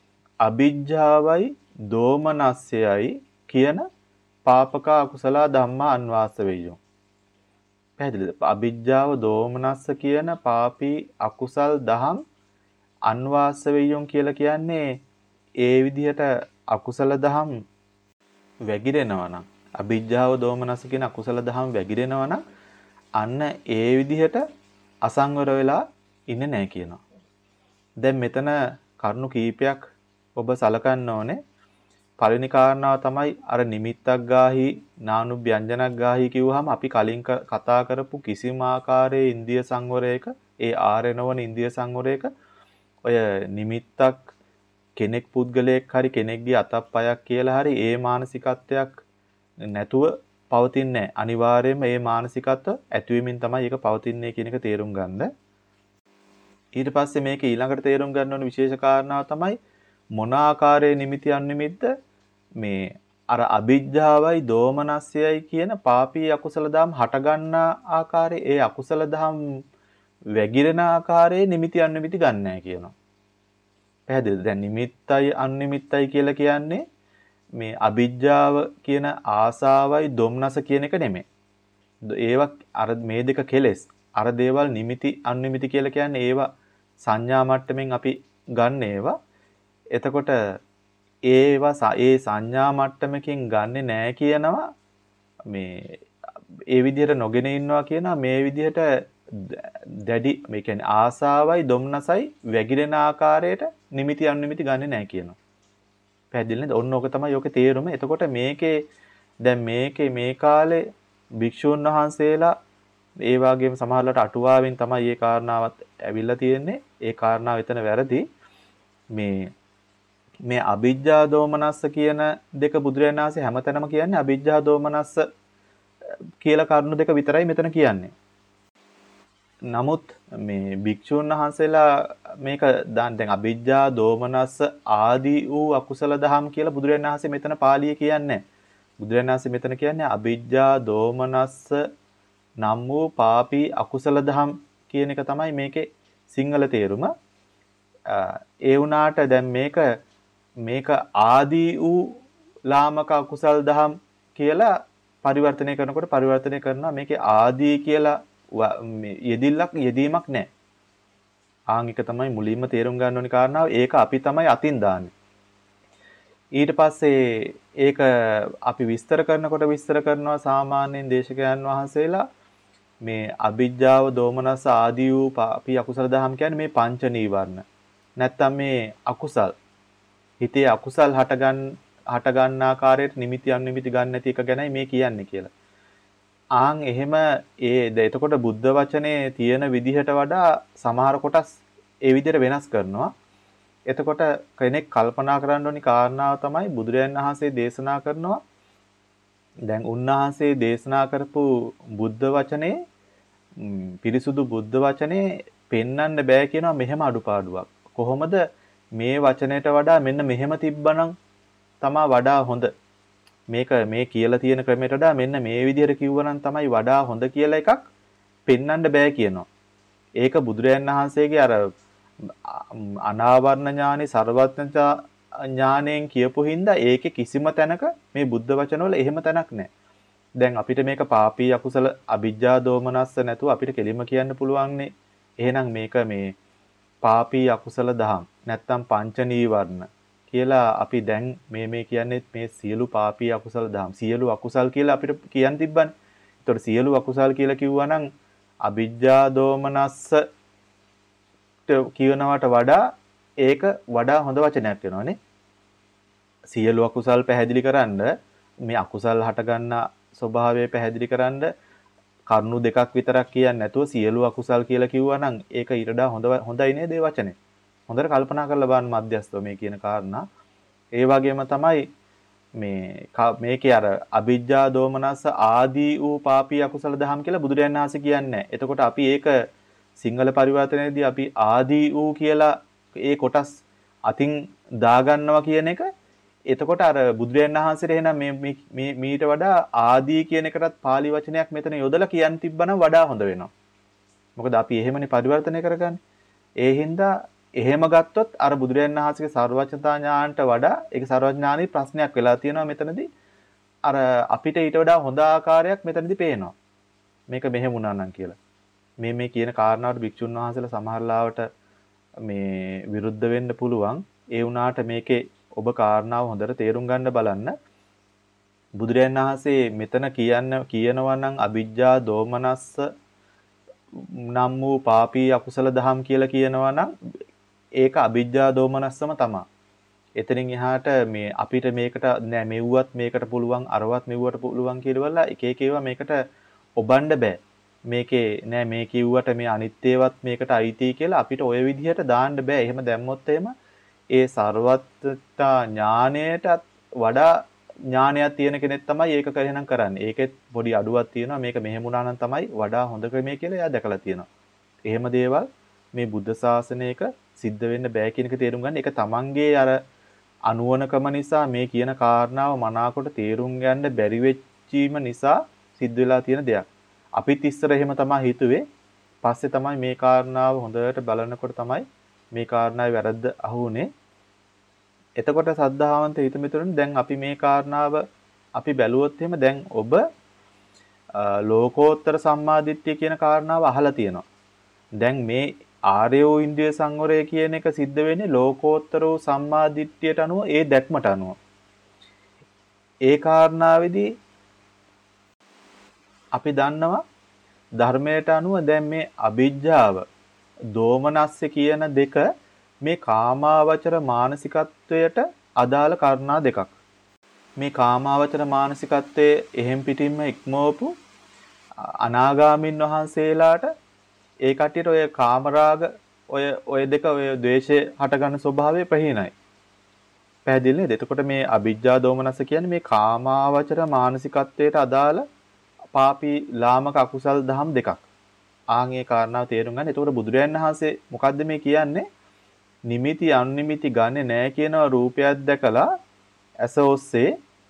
අවිජ්ජාවයි දෝමනස්සයයි කියන පාපක අකුසල ධම්මා අන්වාස වෙයෝ. පැහැදිලිද? අවිජ්ජාව දෝමනස්ස කියන පාපී අකුසල් දහම් අන්වාස වෙයොන් කියලා කියන්නේ ඒ විදිහට අකුසල දහම් වැగిරෙනවා නම් අවිජ්ජාව දෝමනස්ස කියන අකුසල දහම් වැగిරෙනවා නම් අන්න ඒ විදිහට අසංවර වෙලා ඉන්නේ නැහැ කියනවා. දැන් මෙතන කරුණු කීපයක් ඔබ සලකන්න ඕනේ. පළවෙනි කාරණාව තමයි අර නිමිත්තක් ගාහි නානු ව්‍යංජනක් ගාහි කිව්වහම අපි කලින් කතා කරපු කිසිම ආකාරයේ ඉන්ද්‍රිය සංවරයක ඒ ආරෙනවන ඉන්ද්‍රිය සංවරයක ඔය නිමිත්තක් කෙනෙක් පුද්ගලයෙක් හරි කෙනෙක්ගේ අතක් පයක් කියලා හරි ඒ මානසිකත්වයක් නැතුව පවතින්නේ නැහැ. අනිවාර්යයෙන්ම මේ මානසිකත්ව ඇතිවීමෙන් තමයි ඒක පවතින්නේ කියන එක තේරුම් ගන්න. ඊට පස්සේ මේක ඊළඟට තේරුම් ගන්න ඕන විශේෂ කාරණාව තමයි මොන ආකාරයේ නිමිති අනිමිත්ත මේ අර අවිජ්ජාවයි දෝමනස්සයයි කියන පාපී අකුසල දහම් හටගන්නා ආකාරයේ ඒ අකුසල දහම් වැగిරෙන ආකාරයේ නිමිති අනිමිති ගන්න නැහැ කියනවා. පැහැදිලිද? දැන් නිමිත්තයි අනිමිත්තයි කියලා කියන්නේ මේ අවිජ්ජාව කියන ආසාවයි දොම්නස කියන එක නෙමෙයි. ඒවා අර මේ දෙක කෙලෙස්. අර දේවල් නිමිති අනිමිති කියලා කියන්නේ ඒවා සංඥා මට්ටමින් අපි ගන්න ඒවා. එතකොට ඒවා ඒ සංඥා මට්ටමකින් ගන්නෙ නෑ කියනවා මේ ඒ විදිහට නොගෙන ඉන්නවා කියනවා මේ විදිහට දැඩි මේ කියන්නේ ආසාවයි දොම්නසයි වැగిරෙන ආකාරයට නිමිති අනිමිති ගන්නෙ නෑ කියනවා. පැහැදිලි නේද? ඔන්න ඕක තමයි යෝකේ තේරුම. එතකොට මේකේ දැන් මේකේ මේ කාලේ භික්ෂුන් වහන්සේලා ඒ වගේම සමහරවිට අටුවාවෙන් තමයි මේ කාරණාවත් ඇවිල්ලා තියෙන්නේ. ඒ කාරණාව එතන වැරදි. මේ මේ අවිජ්ජා දෝමනස්ස කියන දෙක බුදුරජාණන් වහන්සේ හැමතැනම කියන්නේ අවිජ්ජා දෝමනස්ස කියලා කරුණු දෙක විතරයි මෙතන කියන්නේ. නමුත් මේ භික්ෂුන් වහන්සේලා මේක දැන් අවිජ්ජා දෝමනස්ස ආදී වූ අකුසල දහම් කියලා බුදුරජාණන් වහන්සේ මෙතන පාළියේ කියන්නේ. බුදුරජාණන් වහන්සේ මෙතන කියන්නේ අවිජ්ජා දෝමනස්ස නම් වූ පාපී අකුසල දහම් කියන එක තමයි මේකේ සිංහල තේරුම. ඒ වුණාට දැන් මේක මේක ආදී වූ ලාමක අකුසල් දහම් කියලා පරිවර්තනය කරනකොට පරිවර්තනය කරනවා මේකේ ආදී කියලා යෙදිල්ලක් යෙදීමක් නැහැ. ආන් එක තමයි මුලින්ම තේරුම් ගන්න ඕනි කාරණාව. ඒක අපි තමයි අතින් දාන්නේ. ඊට පස්සේ ඒක අපි විස්තර කරනකොට විස්තර කරනවා සාමාන්‍යයෙන් දේශකයන් වහන්සේලා මේ අවිජ්ජාව දෝමනස ආදී වූ අපි අකුසල දහම් කියන්නේ මේ පංච නීවරණ. නැත්තම් මේ අකුසල් හිතේ අකුසල් හටගන්න හටගන්න ආකාරයට නිමිති අනිමිති ගන්න නැති එක ගැනයි මේ කියන්නේ කියලා. ආන් එහෙම ඒ එතකොට බුද්ධ වචනේ තියෙන විදිහට වඩා සමහර කොටස් ඒ විදිහට වෙනස් කරනවා. එතකොට කෙනෙක් කල්පනා කරන්න ඕනි කාරණාව තමයි බුදුරජාණන් වහන්සේ දේශනා කරනවා. දැන් උන්වහන්සේ දේශනා කරපු බුද්ධ වචනේ පිරිසුදු බුද්ධ වචනේ පෙන්වන්න බෑ කියනවා මෙහෙම අඩුපාඩුවක්. කොහොමද මේ වචනයට වඩා මෙන්න මෙහෙම තිබ්බනම් තමයි වඩා හොඳ. මේක මේ කියලා තියෙන ක්‍රමයට වඩා මෙන්න මේ විදිහට කිව්වනම් තමයි වඩා හොඳ කියලා එකක් පෙන්වන්න බෑ කියනවා. ඒක බුදුරජාණන් වහන්සේගේ අර අනාවරණ ඥානෙ සර්වඥතා ඥාණයෙන් කියපු හින්දා ඒකේ කිසිම තැනක මේ බුද්ධ වචනවල එහෙම තැනක් නැහැ. දැන් අපිට මේක පාපී අකුසල අවිජ්ජා දෝමනස්ස නැතුව අපිට කෙලින්ම කියන්න පුළුවන්නේ එහෙනම් මේක මේ පාපී අකුසල දහම් නැත්තම් පංච නීවරණ කියලා අපි දැන් මේ මේ කියන්නේ මේ සියලු පාපී අකුසල දහම් සියලු අකුසල් කියලා අපිට කියන්න තිබ්බනේ. ඒතකොට සියලු අකුසල් කියලා කිව්වනම් අවිජ්ජා දෝමනස්ස කියනවට වඩා ඒක වඩා හොඳ වචනයක් වෙනවානේ. සියලු අකුසල් පැහැදිලි කරන්න මේ අකුසල් හටගන්න ස්වභාවය පැහැදිලි කරන්න කරුණු දෙකක් විතරක් කියන්නේ නැතුව සියලු අකුසල් කියලා කිව්වනම් ඒක ඊට වඩා හොඳ හොඳයි නේද ඒ වචනේ. හොඳට කල්පනා කරලා බලන්න මධ්‍යස්තව මේ කියන කාරණා. ඒ වගේම තමයි මේ මේකේ අර අවිජ්ජා දෝමනස්ස ආදී වූ පාපී අකුසල දහම් කියලා බුදුරජාණන් වහන්සේ කියන්නේ. එතකොට අපි ඒක සිංහල පරිවර්තනයේදී අපි ආදී වූ කියලා ඒ කොටස් අතින් දාගන්නවා කියන එක එතකොට අර බුදුරජාණන් වහන්සේට එහෙනම් මේ මේ මීට වඩා ආදී කියන එකටත් pāli වචනයක් මෙතන යොදලා කියන්න තිබ්බනම් වඩා හොඳ වෙනවා. මොකද අපි එහෙමනේ පරිවර්තනය කරගන්නේ. ඒ හින්දා එහෙම ගත්තොත් අර බුදුරජාණන් වහන්සේගේ සර්වඥතා ඥානට වඩා ඒක සර්වඥානී ප්‍රශ්නයක් වෙලා තියෙනවා මෙතනදී. අර අපිට ඊට වඩා හොඳ ආකාරයක් මෙතනදී පේනවා. මේක මෙහෙම වුණා නම් කියලා. මේ මේ කියන කාරණාවට භික්ෂුන් වහන්සේලා සමහරලාවට මේ විරුද්ධ වෙන්න පුළුවන්. ඒ වුණාට මේකේ ඔබ කාරණාව හොඳට තේරුම් ගන්න බලන්න. බුදුරජාණන් වහන්සේ මෙතන කියන්න කියනවා නම් අවිජ්ජා දෝමනස්ස නම් වූ පාපී අකුසල දහම් කියලා කියනවා නම් ඒක අවිජ්ජා දෝමනස්සම තමයි. එතනින් එහාට මේ අපිට මේකට නෑ මෙව්වත් මේකට පුළුවන් අරවත් මෙව්වට පුළුවන් කියලා එක එක ඒවා මේකට ඔබන්න බෑ. මේකේ නෑ මේ කිව්වට මේ අනිත්‍යවත් මේකට අයිති කියලා අපිට ওই විදිහට දාන්න බෑ. එහෙම දැම්මොත් එහෙම ඒ ਸਰවත්තා ඥාණයටත් වඩා ඥානයක් තියෙන කෙනෙක් තමයි ඒක කරහෙනම් කරන්නේ. ඒකෙත් පොඩි අඩුවක් තියෙනවා. මේක මෙහෙම වුණා නම් තමයි වඩා හොඳ ක්‍රමය කියලා එයා දැකලා තියෙනවා. එහෙම දේවල් මේ බුද්ධ ශාසනයක සිද්ධ වෙන්න බෑ කියන එක තේරුම් ගන්න. ඒක තමන්ගේ අර අනුවණකම නිසා මේ කියන කාරණාව මනාකොට තේරුම් ගන්න බැරි වෙච්චීම නිසා සිද්ධ වෙලා තියෙන දෙයක්. අපිත් ඉස්සර එහෙම තමයි හිතුවේ. පස්සේ තමයි මේ කාරණාව හොඳට බලනකොට තමයි මේ කාරණාවේ වැරද්ද අහුනේ. එතකොට සද්ධාවන්ත හිත මිතුරනේ දැන් අපි මේ කාරණාව අපි බැලුවොත් එහෙම දැන් ඔබ ලෝකෝත්තර සම්මාදිට්ඨිය කියන කාරණාව අහලා තියෙනවා. දැන් මේ ආර්යෝ ඉන්ද්‍රිය සංවරය කියන එක සිද්ධ වෙන්නේ ලෝකෝත්තර වූ සම්මාදිට්ඨියට අනුව ඒ දැක්මට අනුව. ඒ කාරණාවේදී අපි දන්නවා ධර්මයට අනුව දැන් මේ අවිජ්ජාව දෝමනස්ස කියන දෙක මේ කාමාවචර මානසිකත්වයට අදාළ කාරණා දෙකක්. මේ කාමාවචර මානසිකත්වයේ එහෙම් පිටින්ම ඉක්මවපු අනාගාමින් වහන්සේලාට ඒ කට්ටියට ඔය කාමරාග ඔය ඔය දෙක ඔය ද්වේෂය හටගන්න ස්වභාවය ප්‍රහීනයි. පැහැදිලි නේද? එතකොට මේ අවිජ්ජා දෝමනස්ස කියන්නේ මේ කාමාවචර මානසිකත්වයට අදාළ පාපී ලාමක අකුසල් දහම් දෙකක්. ආන් ඒ කාරණාව තේරුම් ගන්න. එතකොට බුදුරයන් වහන්සේ මොකද්ද මේ කියන්නේ? නිමිති අනිමිති ගන්නෙ නෑ කියන රූපයක් දැකලා ඇස ඔස්සේ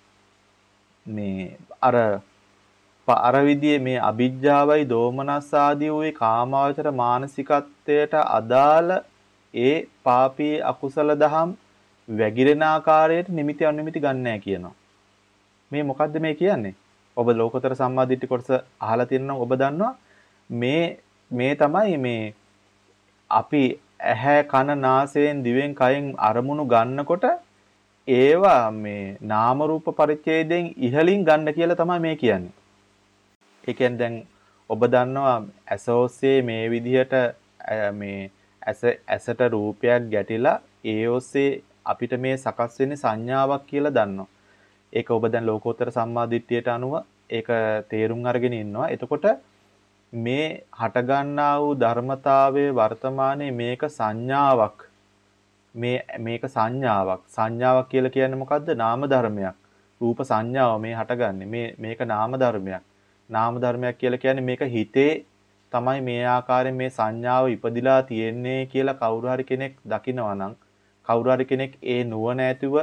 මේ අර අර විදිහේ මේ අවිජ්ජාවයි දෝමනස් ආදී වූ කාමාවචර මානසිකත්වයට අදාළ ඒ පාපී අකුසල දහම් වැగిරෙන ආකාරයට නිමිති අනිමිති ගන්න නෑ කියනවා. මේ මොකද්ද මේ කියන්නේ? ඔබ ලෝකෝත්තර සම්මාදිට්ඨි කොටස අහලා තියෙනවා ඔබ දන්නවා මේ මේ තමයි මේ අපි ඇහැ කන නාසයෙන් දිවෙන් කයෙන් අරමුණු ගන්නකොට ඒවා මේ නාම රූප පරිච්ඡේදයෙන් ඉහළින් ගන්න කියලා තමයි මේ කියන්නේ. ඒ කියන්නේ දැන් ඔබ දන්නවා ඇස ඔස්සේ මේ විදිහට මේ ඇස ඇසට රූපයක් ගැටිලා ඒ ඔස්සේ අපිට මේ සකස් වෙන්නේ සංඥාවක් කියලා දන්නවා. ඒක ඔබ දැන් ලෝකෝත්තර සම්මාදිට්ඨියට අනුව ඒක තේරුම් අරගෙන ඉන්නවා. එතකොට මේ හටගන්නා වූ ධර්මතාවයේ වර්තමානයේ මේක සංඥාවක්. මේ මේක සංඥාවක්. සංඥාවක් කියලා කියන්නේ මොකද්ද? නාම ධර්මයක්. රූප සංඥාව මේ හටගන්නේ. මේ මේක නාම ධර්මයක්. නාම ධර්මයක් කියලා කියන්නේ මේක හිතේ තමයි මේ ආකාරයෙන් මේ සංඥාව ඉපදිලා තියෙන්නේ කියලා කවුරු හරි කෙනෙක් දකිනවා නම් කවුරු හරි කෙනෙක් ඒ නුවණ ඇතුව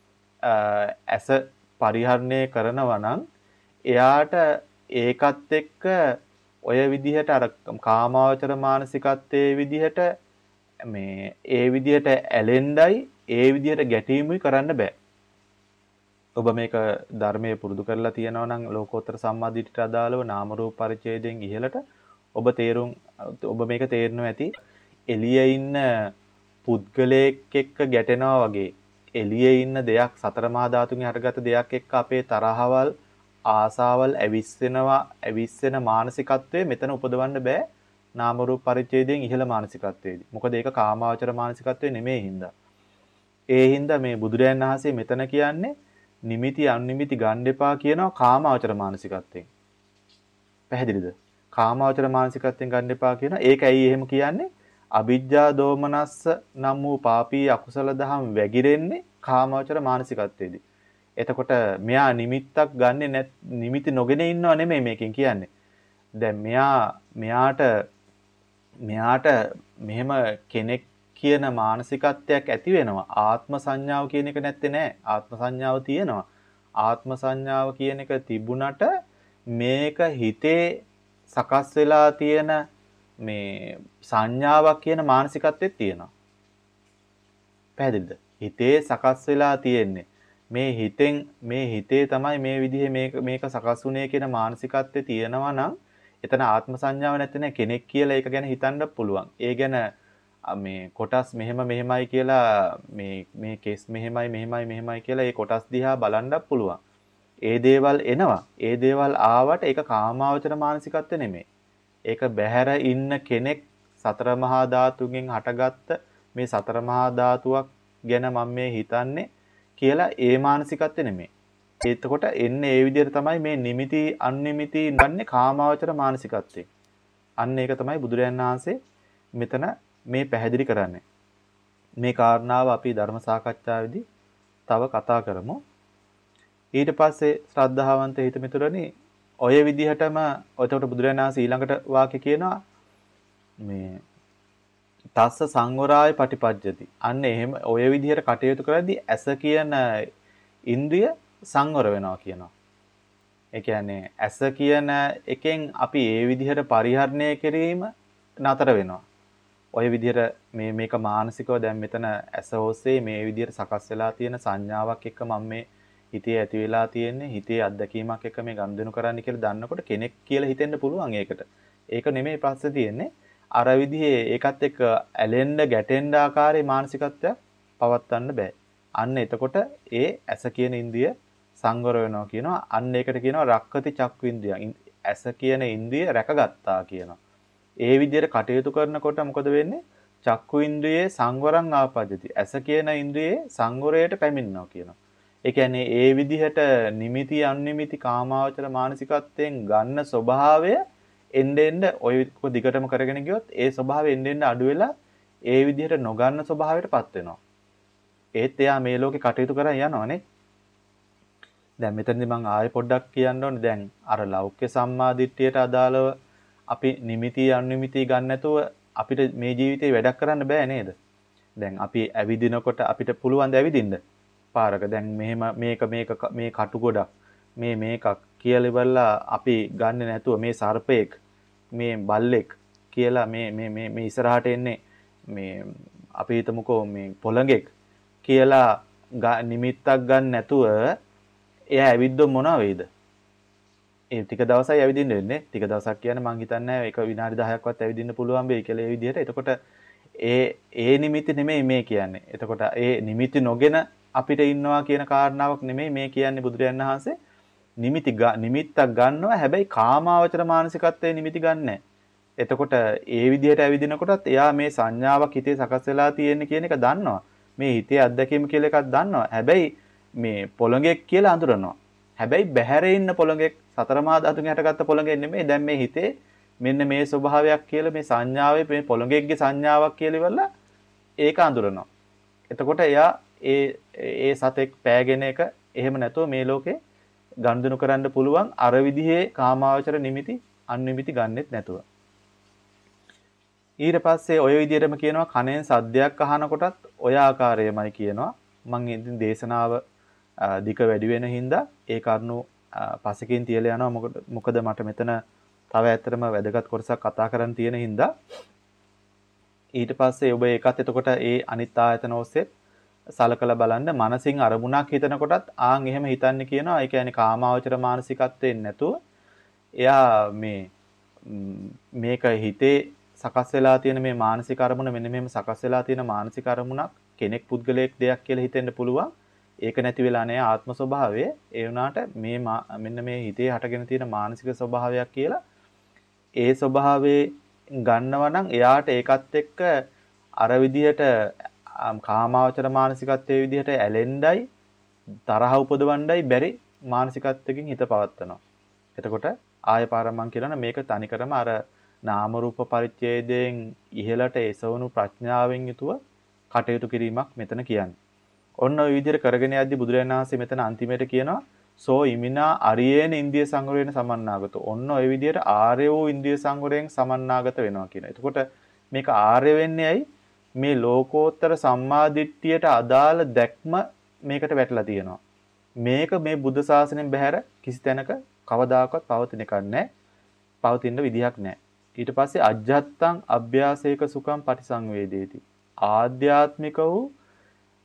ඇස පරිහරණය කරනවා නම් එයාට ඒකත් එක්ක ඔය විදිහට අර කාමාවචර මානසිකත්වයේ විදිහට මේ ඒ විදිහට ඇලෙන්නයි ඒ විදිහට ගැටීමුයි කරන්න බෑ. ඔබ මේක ධර්මයේ පුරුදු කරලා තියෙනවා නම් ලෝකෝත්තර සම්මාදිට්ඨියට අදාළව නාම රූප පරිච්ඡේදයෙන් ඉහළට ඔබ තේරුම් ඔබ මේක තේරෙනවා ඇති. එළියේ ඉන්න පුද්ගලයෙක් එක්ක ගැටෙනවා වගේ එළියේ ඉන්න දෙයක් සතර මහා ධාතුන්ගෙන් හටගත්ත දෙයක් එක්ක අපේ තරහවල් ආසාවල් ඇවිස්සෙනවා ඇවිස්සෙන මානසිකත්වයේ මෙතන උපදවන්න බෑ නාම රූප පරිච්ඡේදයෙන් ඉහළ මානසිකත්වයේදී. මොකද ඒක කාමාවචර මානසිකත්වයේ නෙමෙයි හින්දා. ඒ හින්දා මේ බුදුරයන් වහන්සේ මෙතන කියන්නේ නිමිති අනිමිති ගන්න එපා කියනවා කාමාවචර මානසිකත්වයෙන්. පැහැදිලිද? කාමාවචර මානසිකත්වයෙන් ගන්න එපා කියනවා. ඒක ඇයි එහෙම කියන්නේ? අවිජ්ජා දෝමනස්ස නම් වූ පාපී අකුසල දහම් වැగిරෙන්නේ කාමාවචර මානසිකත්වයේදී. එතකොට මෙයා නිමිත්තක් ගන්නෙ නැත් නිමිති නොගෙන ඉන්නව නෙමෙයි මේකෙන් කියන්නේ. දැන් මෙයා මෙයාට මෙයාට මෙහෙම කෙනෙක් කියන මානසිකත්වයක් ඇති වෙනවා. ආත්ම සංඥාව කියන එක නැත්තේ නෑ. ආත්ම සංඥාව තියෙනවා. ආත්ම සංඥාව කියන එක තිබුණට මේක හිතේ සකස් වෙලා තියෙන මේ සංඥාවක් කියන මානසිකත්වෙත් තියෙනවා. පැහැදිලිද? හිතේ සකස් වෙලා තියෙන්නේ. මේ හිතෙන් මේ හිතේ තමයි මේ විදිහේ මේක මේක සකස් වුණේ කියන මානසිකත්වයේ තියෙනවා නම් එතන ආත්ම සංඥාව නැත්නම් කෙනෙක් කියලා ඒක ගැන හිතන්න පුළුවන්. ඒ ගැන මේ කොටස් මෙහෙම මෙහෙමයි කියලා මේ මේ කෙස් මෙහෙමයි මෙහෙමයි මෙහෙමයි කියලා ඒ කොටස් දිහා බලන්නත් පුළුවන්. ඒ දේවල් එනවා. ඒ දේවල් ආවට ඒක කාමාවචර මානසිකත්වෙ නෙමෙයි. ඒක බැහැර ඉන්න කෙනෙක් සතර මහා ධාතුන්ගෙන් හටගත්ත මේ සතර මහා ධාතුවක් ගැන මම මේ හිතන්නේ කියලා ඒ මානසිකත්වෙ නෙමෙයි. එතකොට එන්නේ ඒ විදිහට තමයි මේ නිමිති අනිමිති ගන්නේ කාමාවචර මානසිකත්වෙ. අන්න ඒක තමයි බුදුරයන් වහන්සේ මෙතන මේ පැහැදිලි කරන්නේ. මේ කාරණාව අපි ධර්ම සාකච්ඡාවේදී තව කතා කරමු. ඊට පස්සේ ශ්‍රද්ධාවන්ත හිත මිතුරනි ඔය විදිහටම ඔතකොට බුදුරජාණන් වහන්සේ ඊළඟට වාක්‍ය කියනවා මේ තස්ස සංවරාය පටිපජ්ජති. අන්න එහෙම ඔය විදිහට කටයුතු කරද්දී ඇස කියන ඉන්ද්‍රිය සංවර වෙනවා කියනවා. ඒ කියන්නේ ඇස කියන එකෙන් අපි ඒ විදිහට පරිහරණය කිරීම නතර වෙනවා. ඔය විදිහට මේ මේක මානසිකව දැන් මෙතන ඇස ඔස්සේ මේ විදිහට සකස් වෙලා තියෙන සංඥාවක් එක්ක මම මේ හිතේ ඇති වෙලා තියෙන්නේ හිතේ අත්දැකීමක් එක්ක මේ ගනුදෙනු කරන්න කියලා දන්නකොට කෙනෙක් කියලා හිතෙන්න පුළුවන් ඒකට. ඒක නෙමෙයි පස්සේ තියෙන්නේ. අර විදිහේ ඒකත් එක්ක ඇලෙන්න ගැටෙන්න ආකාරයේ මානසිකත්වයක් පවත්වන්න බෑ. අන්න එතකොට ඒ ඇස කියන ඉන්ද්‍රිය සංවර වෙනවා කියනවා. අන්න ඒකට කියනවා රක්කති චක්කු ඉන්ද්‍රිය. ඇස කියන ඉන්ද්‍රිය රැකගත්තා කියනවා. ඒ විදිහට කටයුතු කරනකොට මොකද වෙන්නේ? චක්කු ඉන්ද්‍රියේ සංවරං ආපජ්ජති. ඇස කියන ඉන්ද්‍රියේ සංවරයට පැමිණෙනවා කියනවා. ඒ කියන්නේ ඒ විදිහට නිමිති අනිමිති කාමාවචර මානසිකත්වයෙන් ගන්න ස්වභාවය එන්නේ එන්නේ ඔය දිගටම කරගෙන ගියොත් ඒ ස්වභාවය එන්නේ එන්නේ අඩු වෙලා ඒ විදිහට නොගන්න ස්වභාවයටපත් වෙනවා. ඒත් එයා මේ ලෝකේ කටයුතු කරන් යනවානේ. දැන් මෙතනදී මම ආයෙ පොඩ්ඩක් කියන්න ඕනේ. දැන් අර ලෞකික සම්මාදිට්ඨියට අදාළව අපි නිමිති අනිමිති ගන්න නැතුව අපිට මේ ජීවිතේ වැඩක් කරන්න බෑ නේද? දැන් අපි ඇවිදිනකොට අපිට පුළුවන් ද ඇවිදින්න? පාරක දැන් මෙහෙම මේක මේක මේ කටු ගොඩක් මේ මේකක් කියලා ඉවරලා අපි ගන්නෙ නැතුව මේ සර්පෙක් මේ බල්ලෙක් කියලා මේ මේ මේ මේ ඉස්සරහට එන්නේ මේ අපි හිතමුකෝ මේ පොළඟෙක් කියලා නිමිත්තක් ගන්න නැතුව එයා ඇවිද්දොත් මොනවා වෙයිද? ඒ ටික දවසයි ඇවිදින්න වෙන්නේ. ටික දවසක් කියන්නේ මං හිතන්නේ ඒක විනාඩි දහයක්වත් ඇවිදින්න පුළුවන් වෙයි කියලා ඒ විදිහට. එතකොට ඒ ඒ නිමිති නෙමෙයි මේ කියන්නේ. එතකොට ඒ නිමිති නොගෙන අපිට ඉන්නවා කියන කාරණාවක් නෙමෙයි මේ කියන්නේ බුදුරජාණන් වහන්සේ. නිමිති නිමිත්තක් ගන්නවා හැබැයි කාමාවචර මානසිකත්වයේ නිමිති ගන්නෑ. එතකොට ඒ විදිහට ඇවිදිනකොටත් එයා මේ සංඥාවක් හිතේ සකස් වෙලා තියෙන කියන එක දන්නවා. මේ හිතේ අත්දැකීම කියලා එකක් දන්නවා. හැබැයි මේ පොළඟෙක් කියලා අඳුරනවා. හැබැයි බැහැර ඉන්න පොළඟෙක් සතර මහා ධාතුන් හටගත්ත පොළඟෙක් නෙමෙයි. දැන් මේ හිතේ මෙන්න මේ ස්වභාවයක් කියලා මේ සංඥාවේ මේ පොළඟෙක්ගේ සංඥාවක් කියලා ඉවරලා ඒක අඳුරනවා. එතකොට එයා ඒ ඒ සතෙක් පෑගෙන එක එහෙම නැතුව මේ ලෝකේ ගනුදෙනු කරන්න පුළුවන් අර විදිහේ කාමාවචර නිමිති අනිමිති ගන්නෙත් නැතුව. ඊට පස්සේ ඔය විදිහටම කියනවා කනෙන් සද්දයක් අහනකොටත් ඔය ආකාරයමයි කියනවා. මම ඉතින් දේශනාව දික වැඩි වෙන හින්දා ඒ කරුණු පසකින් තියලා යනවා. මොකද මොකද මට මෙතන තව ඇත්තටම වැදගත් කොටසක් කතා කරන්න තියෙන හින්දා. ඊට පස්සේ ඔබ ඒකත් එතකොට ඒ අනිත් ආයතන ඔස්සේ සලකලා බලන්න මනසින් අරමුණක් හිතනකොටත් ආන් එහෙම හිතන්නේ කියනවා. ඒ කියන්නේ කාමාවචර මානසිකත්වයෙන් නැතුව එයා මේ මේක හිතේ සකස් වෙලා තියෙන මේ මානසික අරමුණ මෙන්න මෙහෙම සකස් වෙලා තියෙන මානසික අරමුණක් කෙනෙක් පුද්ගලයෙක් දෙයක් කියලා හිතෙන්න පුළුවන්. ඒක නැති වෙලා නෑ ආත්ම ස්වභාවය. ඒ වුණාට මේ මෙන්න මේ හිතේ හටගෙන තියෙන මානසික ස්වභාවයක් කියලා ඒ ස්වභාවයේ ගන්නවා නම් එයාට ඒකත් එක්ක අර විදිහට කාමාවචර මානසිකත්වයේ විදිහට ඇලෙන්නයි තරහ උපදවන්නයි බැරි මානසිකත්වයකින් හිත පවත්නවා. එතකොට ආය පාරක් මම කියනවා මේක තනිකරම අර නාම රූප පරිච්ඡේදයෙන් ඉහළට එසවණු ප්‍රඥාවෙන් යුතුව කටයුතු කිරීමක් මෙතන කියන්නේ. ඔන්න ඔය විදිහට කරගෙන යද්දී බුදුරජාණන් වහන්සේ මෙතන අන්තිමේට කියනවා සෝ ඉමිනා අරියේන ඉන්ද්‍රිය සංවරයෙන් සමන්නාගත. ඔන්න ඔය විදිහට ආර්ය වූ ඉන්ද්‍රිය සංවරයෙන් සමන්නාගත වෙනවා කියන. එතකොට මේක ආර්ය වෙන්නේ ඇයි? මේ ලෝකෝත්තර සම්මාදිට්ඨියට අදාළ දැක්ම මේකට වැටලා තියෙනවා. මේක මේ බුද්ධ ශාසනයෙන් බැහැර කිසි තැනක කවදාකවත් පවතින එකක් නැහැ. පවතින විදිහක් නැහැ. ඊට පස්සේ අජ්ජත්තං අභ්‍යාසේක සුඛං පටිසංවේදේති. ආධ්‍යාත්මික වූ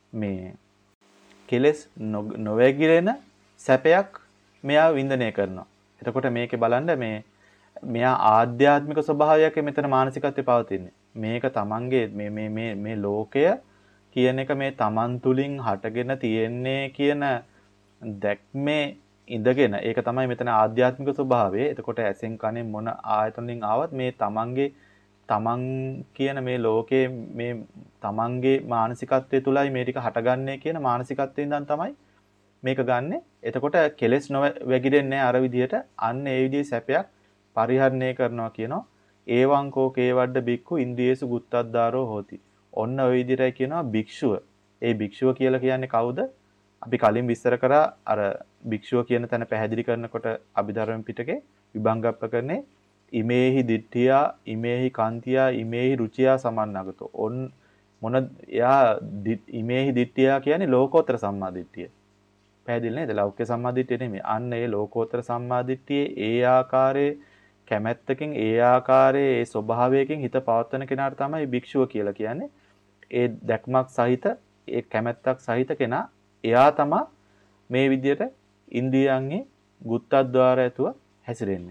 මේ කෙලෙස් නොවැගිරෙන සැපයක් මෙයා වින්දනය කරනවා. එතකොට මේකේ බලන්න මේ මෙයා ආධ්‍යාත්මික ස්වභාවයක් මෙතන මානසිකත්වයේ පවතින්නේ. මේක තමන්ගේ මේ මේ මේ මේ ලෝකය කියන එක මේ තමන් තුලින් හටගෙන තියෙන්නේ කියන දැක්මේ ඉඳගෙන ඒක තමයි මෙතන ආධ්‍යාත්මික ස්වභාවය. එතකොට ඇසෙන් කනෙන් මොන ආයතනින් ආවත් මේ තමන්ගේ තමන් කියන මේ ලෝකයේ මේ තමන්ගේ මානසිකත්වයේ තුලයි මේ ටික හටගන්නේ කියන මානසිකත්වයෙන් ඉඳන් තමයි මේක ගන්නෙ. එතකොට කෙලෙස් නොවැගිරෙන්නේ අර විදිහට අන්න ඒ විදිහේ සැපයක් පරිහරණය කරනවා කියනවා. ඒවංකෝ කේවඩ බික්ඛු ඉන්ද්‍රියේසු ගුත්තද්දාරෝ හෝති. ඔන්න ওই විදිහටයි කියනවා භික්ෂුව. ඒ භික්ෂුව කියලා කියන්නේ කවුද? අපි කලින් විස්තර කරා අර භික්ෂුව කියන තැන පැහැදිලි කරනකොට අභිධර්ම පිටකේ විභංගප්පකරනේ ඉමේහි දිට්ඨියා ඉමේහි කාන්තියා ඉමේහි රුචියා සමන්නගතෝ. ඔන් මොන යා ඉමේහි දිට්ඨියා කියන්නේ ලෝකෝත්තර සම්මාදිට්ඨිය. පැහැදිලි නේද? ලෞකික සම්මාදිට්ඨිය නෙමෙයි. අන්න ඒ ලෝකෝත්තර සම්මාදිට්ඨියේ ඒ ආකාරයේ කැමැත්තකින් ඒ ආකාරයේ ඒ ස්වභාවයකින් හිත පවත්වන කෙනාට තමයි භික්ෂුව කියලා කියන්නේ. ඒ දැක්මක් සහිත ඒ කැමැත්තක් සහිත කෙනා එයා තමයි මේ විදිහට ඉන්ද්‍රියයන්ගේ ගුත්තද්වාර ඇතුව හැසිරෙන්නේ.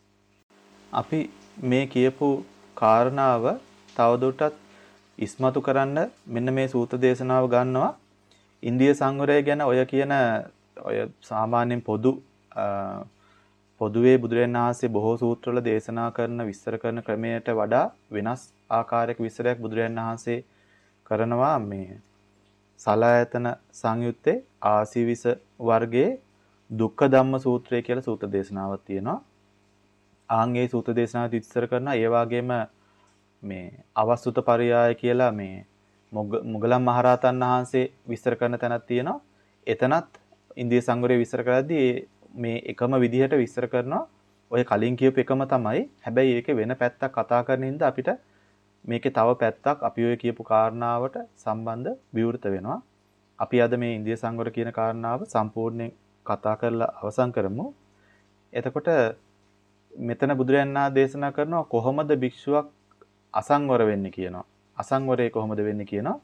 අපි මේ කියපු කාරණාව තවදුරටත් ඉස්මතු කරන්න මෙන්න මේ සූත්‍ර දේශනාව ගන්නවා. ඉන්ද්‍රිය සංවරය ගැන ඔය කියන ඔය සාමාන්‍යයෙන් පොදු පොදුවේ බුදුරජාණන් වහන්සේ බොහෝ සූත්‍රවල දේශනා කරන විස්තර කරන ක්‍රමයට වඩා වෙනස් ආකාරයක විස්තරයක් බුදුරජාණන් වහන්සේ කරනවා මේ සලායතන සංයුත්තේ ආසීවිස වර්ගයේ දුක්ඛ ධම්ම සූත්‍රය කියලා සූත්‍ර දේශනාවක් තියෙනවා. ආන්ගේ සූත්‍ර දේශනාවත් විස්තර කරනවා. ඒ වගේම මේ අවස්තුත පරියාය කියලා මේ මුගලන් මහරහතන් වහන්සේ විස්තර කරන තැනක් තියෙනවා. එතනත් ඉන්ද්‍රිය සංවරය විස්තර කරද්දී මේ එකම විදිහට විස්තර කරනවා. ඔය කලින් කියපු එකම තමයි. හැබැයි ඒකේ වෙන පැත්තක් කතා කරන හින්දා අපිට මේකේ තව පැත්තක් අපි ඔය කියපු කාරණාවට සම්බන්ධ විවෘත වෙනවා. අපි අද මේ ඉන්ද්‍රිය සංවර කියන කාරණාව සම්පූර්ණයෙන් කතා කරලා අවසන් කරමු. එතකොට මෙතන බුදුරජාණන් වහන්සේ දේශනා කරනවා කොහොමද භික්ෂුවක් අසංවර වෙන්නේ කියනවා. අසංවරේ කොහොමද වෙන්නේ කියනවා.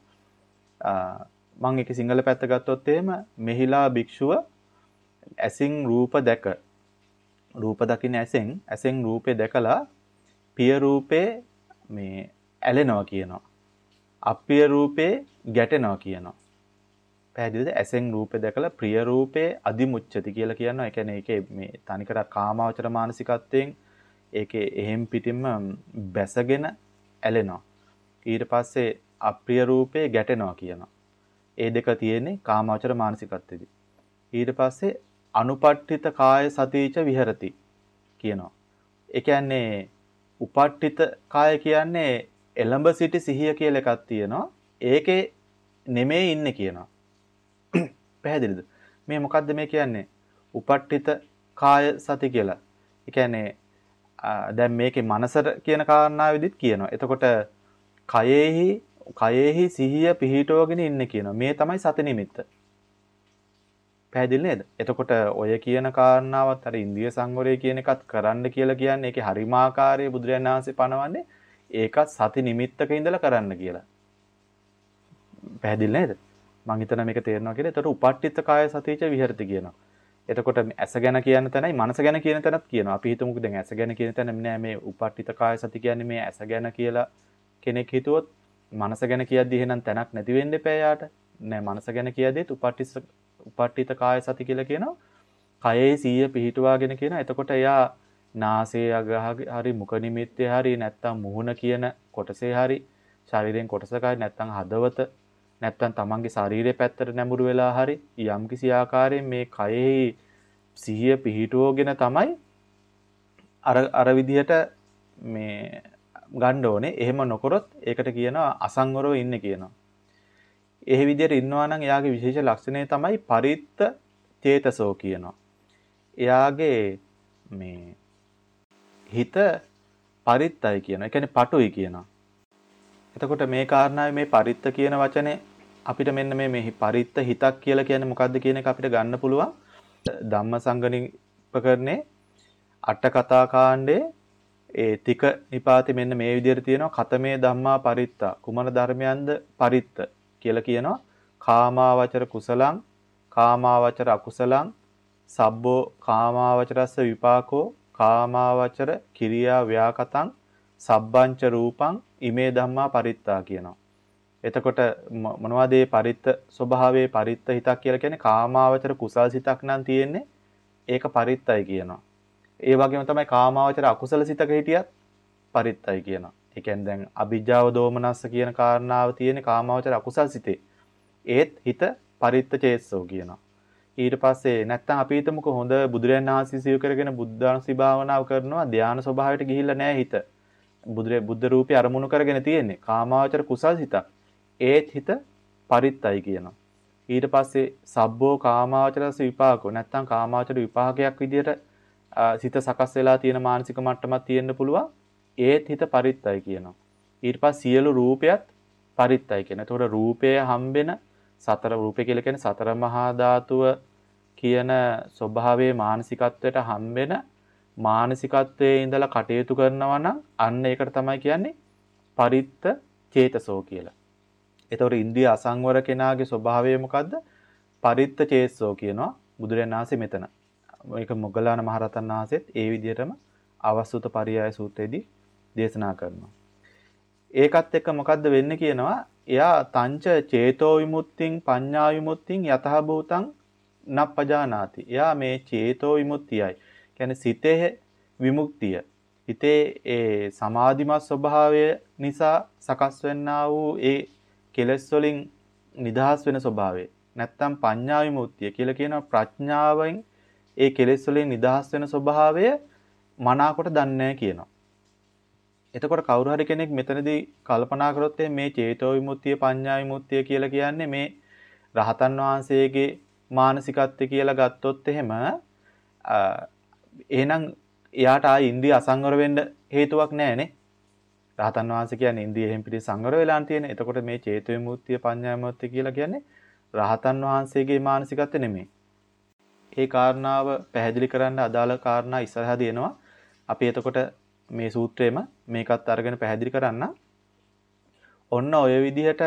මම ඒකේ සිංහල පැත්ත ගත්තොත් එහෙම මෙහිලා භික්ෂුව ඇසින් රූප දැක රූප දකින්න ඇසෙන් ඇසෙන් රූපේ දැකලා පිය රූපේ මේ ඇලෙනවා කියනවා. අප්‍රිය රූපේ ගැටෙනවා කියනවා. පැහැදිලිද? ඇසෙන් රූපේ දැකලා ප්‍රිය රූපේ අදිමුච්ඡති කියලා කියනවා. ඒ කියන්නේ ඒකේ මේ තනිකර කාමාවචර මානසිකත්වයෙන් ඒකේ එහෙම් පිටින්ම බැසගෙන ඇලෙනවා. ඊට පස්සේ අප්‍රිය රූපේ ගැටෙනවා කියනවා. ඒ දෙක තියෙන්නේ කාමාවචර මානසිකත්වෙදී. ඊට පස්සේ අනුපට්ඨිත කාය සතිච විහෙරති කියනවා. ඒ කියන්නේ උපට්ඨිත කාය කියන්නේ එළඹ සිටි සිහිය කියලා එකක් තියෙනවා. ඒකේ නෙමෙයි ඉන්නේ කියනවා. පැහැදිලිද? මේ මොකද්ද මේ කියන්නේ? උපට්ඨිත කාය සති කියලා. ඒ කියන්නේ දැන් මේකේ මනසට කියන කාරණාවෙදිත් කියනවා. එතකොට කයෙහි කයෙහි සිහිය පිහිටවගෙන ඉන්නේ කියනවා. මේ තමයි සති නිමිත්ත. පැහැදිලි නේද? එතකොට ඔය කියන කාරණාවත් අර ඉන්ද්‍රිය සංවරය කියන එකත් කරන්න කියලා කියන්නේ ඒකේ හරිමාකාරයේ බුදුරජාණන් වහන්සේ පනවන්නේ ඒකත් සති නිමිත්තක ඉඳලා කරන්න කියලා. පැහැදිලි නේද? මම හිතනවා මේක තේරෙනවා කියලා. එතකොට උපට්ඨිත කාය සතිච විහෙරති කියනවා. එතකොට ඇස ගැන කියන තැනයි මනස ගැන කියන තැනත් කියනවා. අපි හිතමුකෝ දැන් ඇස ගැන කියන තැන නෑ මේ උපට්ඨිත කාය සති කියන්නේ මේ ඇස ගැන කියලා කෙනෙක් හිතුවොත් මනස ගැන කියද්දි එහෙනම් තැනක් නැති වෙන්න එපා යාට. නෑ මනස ගැන කියද්දිත් උපට්ඨිත උපට්ඨිත කාය සති කියලා කියනවා. කයේ සීය පිහිටුවාගෙන කියනවා. එතකොට එයා නාසයේ අග හරි මුඛ නිමිත්තේ හරි නැත්තම් මුහුණ කියන කොටසේ හරි ශරීරයෙන් කොටසක හරි නැත්තම් හදවත නැත්තම් තමන්ගේ ශරීරයේ පැත්තට නැඹුරු වෙලා හරි යම්කිසි ආකාරයෙන් මේ කයෙහි සිහිය පිහිටුවගෙන තමයි අර අර විදිහට මේ ගන්න ඕනේ. එහෙම නොකරොත් ඒකට කියනවා අසංවරව ඉන්නේ කියනවා. ඒ විදිහට ඉන්නවා නම් එයාගේ විශේෂ ලක්ෂණය තමයි පරිත්ත චේතසෝ කියනවා. එයාගේ මේ හිත පරිත්තයි කියනවා. ඒ කියන්නේ පටුයි කියනවා. එතකොට මේ කාරණාවේ මේ පරිත්ත කියන වචනේ අපිට මෙන්න මේ මේ පරිත්ත හිතක් කියලා කියන්නේ මොකද්ද කියන එක අපිට ගන්න පුළුවන්. ධම්මසංගණිපකරණේ අට කතා කාණ්ඩේ ඒ තික නිපාතේ මෙන්න මේ විදිහට තියෙනවා. කතමේ ධම්මා පරිත්තා කුමන ධර්මයන්ද පරිත්ත කියලා කියනවා. කාමාවචර කුසලං කාමාවචර අකුසලං සබ්බෝ කාමාවචරස්ස විපාකෝ කාමාවචර කිරියා ව්‍යාකතං සබ්බංච රූපං ඉමේ ධම්මා පරිත්තා කියනවා. එතකොට මොනවද මේ පරිත්ත ස්වභාවයේ පරිත්ත හිතක් කියලා කියන්නේ කාමාවචර කුසල් සිතක් නම් තියෙන්නේ ඒක පරිත්තයි කියනවා. ඒ වගේම තමයි කාමාවචර අකුසල සිතක හිටියත් පරිත්තයි කියනවා. ඒ කියන්නේ දැන් අවිජ්ජාව දෝමනස්ස කියන කාරණාව තියෙන්නේ කාමාවචර අකුසල් සිතේ. ඒත් හිත පරිත්ත චේතසෝ කියනවා. ඊට පස්සේ නැත්තම් අපි හිතමුකෝ හොඳ බුදුරයන් වහන්සේ සිහි කරගෙන බුද්ධානුස්සී භාවනාව කරනවා ධානා ස්වභාවයට ගිහිල්ලා නැහැ හිත. බුදුරේ බුද්ධ රූපේ අරමුණු කරගෙන තියෙන්නේ කාමාවචර කුසල් සිතක්. ඒත් හිත පරිත්තයි කියනවා. ඊට පස්සේ සබ්බෝ කාමාවචරස විපාකෝ නැත්තම් කාමාවචර විපාකයක් විදියට සිත සකස් වෙලා තියෙන මානසික මට්ටමක් තියෙන්න පුළුවන්. ඒත් හිත පරිත්තයි කියනවා. ඊට පස්සේ සියලු රූපයත් පරිත්තයි කියනවා. එතකොට රූපය හම්බෙන සතර රූපය කියලා කියන්නේ සතර මහා ධාතුව කියන ස්වභාවයේ මානසිකත්වයට හම්බෙන මානසිකත්වයේ ඉඳලා කටයුතු කරනවා නම් අන්න ඒකට තමයි කියන්නේ පරිත්ත චේතසෝ කියලා. එතකොට ඉන්ද්‍රිය අසංවර කෙනාගේ ස්වභාවය මොකද්ද? පරිත්ත චේතසෝ කියනවා බුදුරජාණන් වහන්සේ මෙතන. මේක මොග්ගල්ලාන මහරහතන් වහන්සේත් ඒ විදිහටම අවස්තුත පරියාය සූත්‍රයේදී දේශනා කරනවා. ඒකත් එක්ක මොකද්ද වෙන්නේ කියනවා? එයා තංච චේතෝ විමුක්තිං පඤ්ඤා විමුක්තිං යතහ භූතං නප්පජානාති. එයා මේ චේතෝ විමුක්තියයි. කියන්නේ සිතේ විමුක්තිය. හිතේ ඒ සමාධිමත් ස්වභාවය නිසා සකස් වෙන්නා වූ ඒ කෙලෙස් වලින් නිදහස් වෙන ස්වභාවය. නැත්තම් පඤ්ඤා විමුක්තිය කියලා කියනවා ප්‍රඥාවෙන් ඒ කෙලෙස් වලින් නිදහස් වෙන ස්වභාවය මනාකොට දන්නේ කියනවා. එතකොට කවුරු හරි කෙනෙක් මෙතනදී කල්පනා කරොත් මේ චේතෝ විමුක්තිය පඤ්ඤා විමුක්තිය කියලා කියන්නේ මේ රහතන් වහන්සේගේ මානසිකත්වය කියලා ගත්තොත් එහෙම එහෙනම් එයාට ආයි ඉන්ද්‍රිය අසංවර වෙන්න හේතුවක් නැහැනේ. රහතන් වහන්සේ කියන්නේ ඉන්ද්‍රිය එහෙම් පිටි සංවර වෙලාන් තියෙන. එතකොට මේ චේතෝ විමුක්තිය පඤ්ඤා විමුක්තිය කියලා කියන්නේ රහතන් වහන්සේගේ මානසිකත්වය නෙමෙයි. ඒ කාරණාව පැහැදිලි කරන්න අදාළ කාරණා ඉස්සරහදී එනවා. අපි එතකොට මේ සූත්‍රයේම මේකත් අරගෙන පැහැදිලි කරන්න. ඔන්න ඔය විදිහට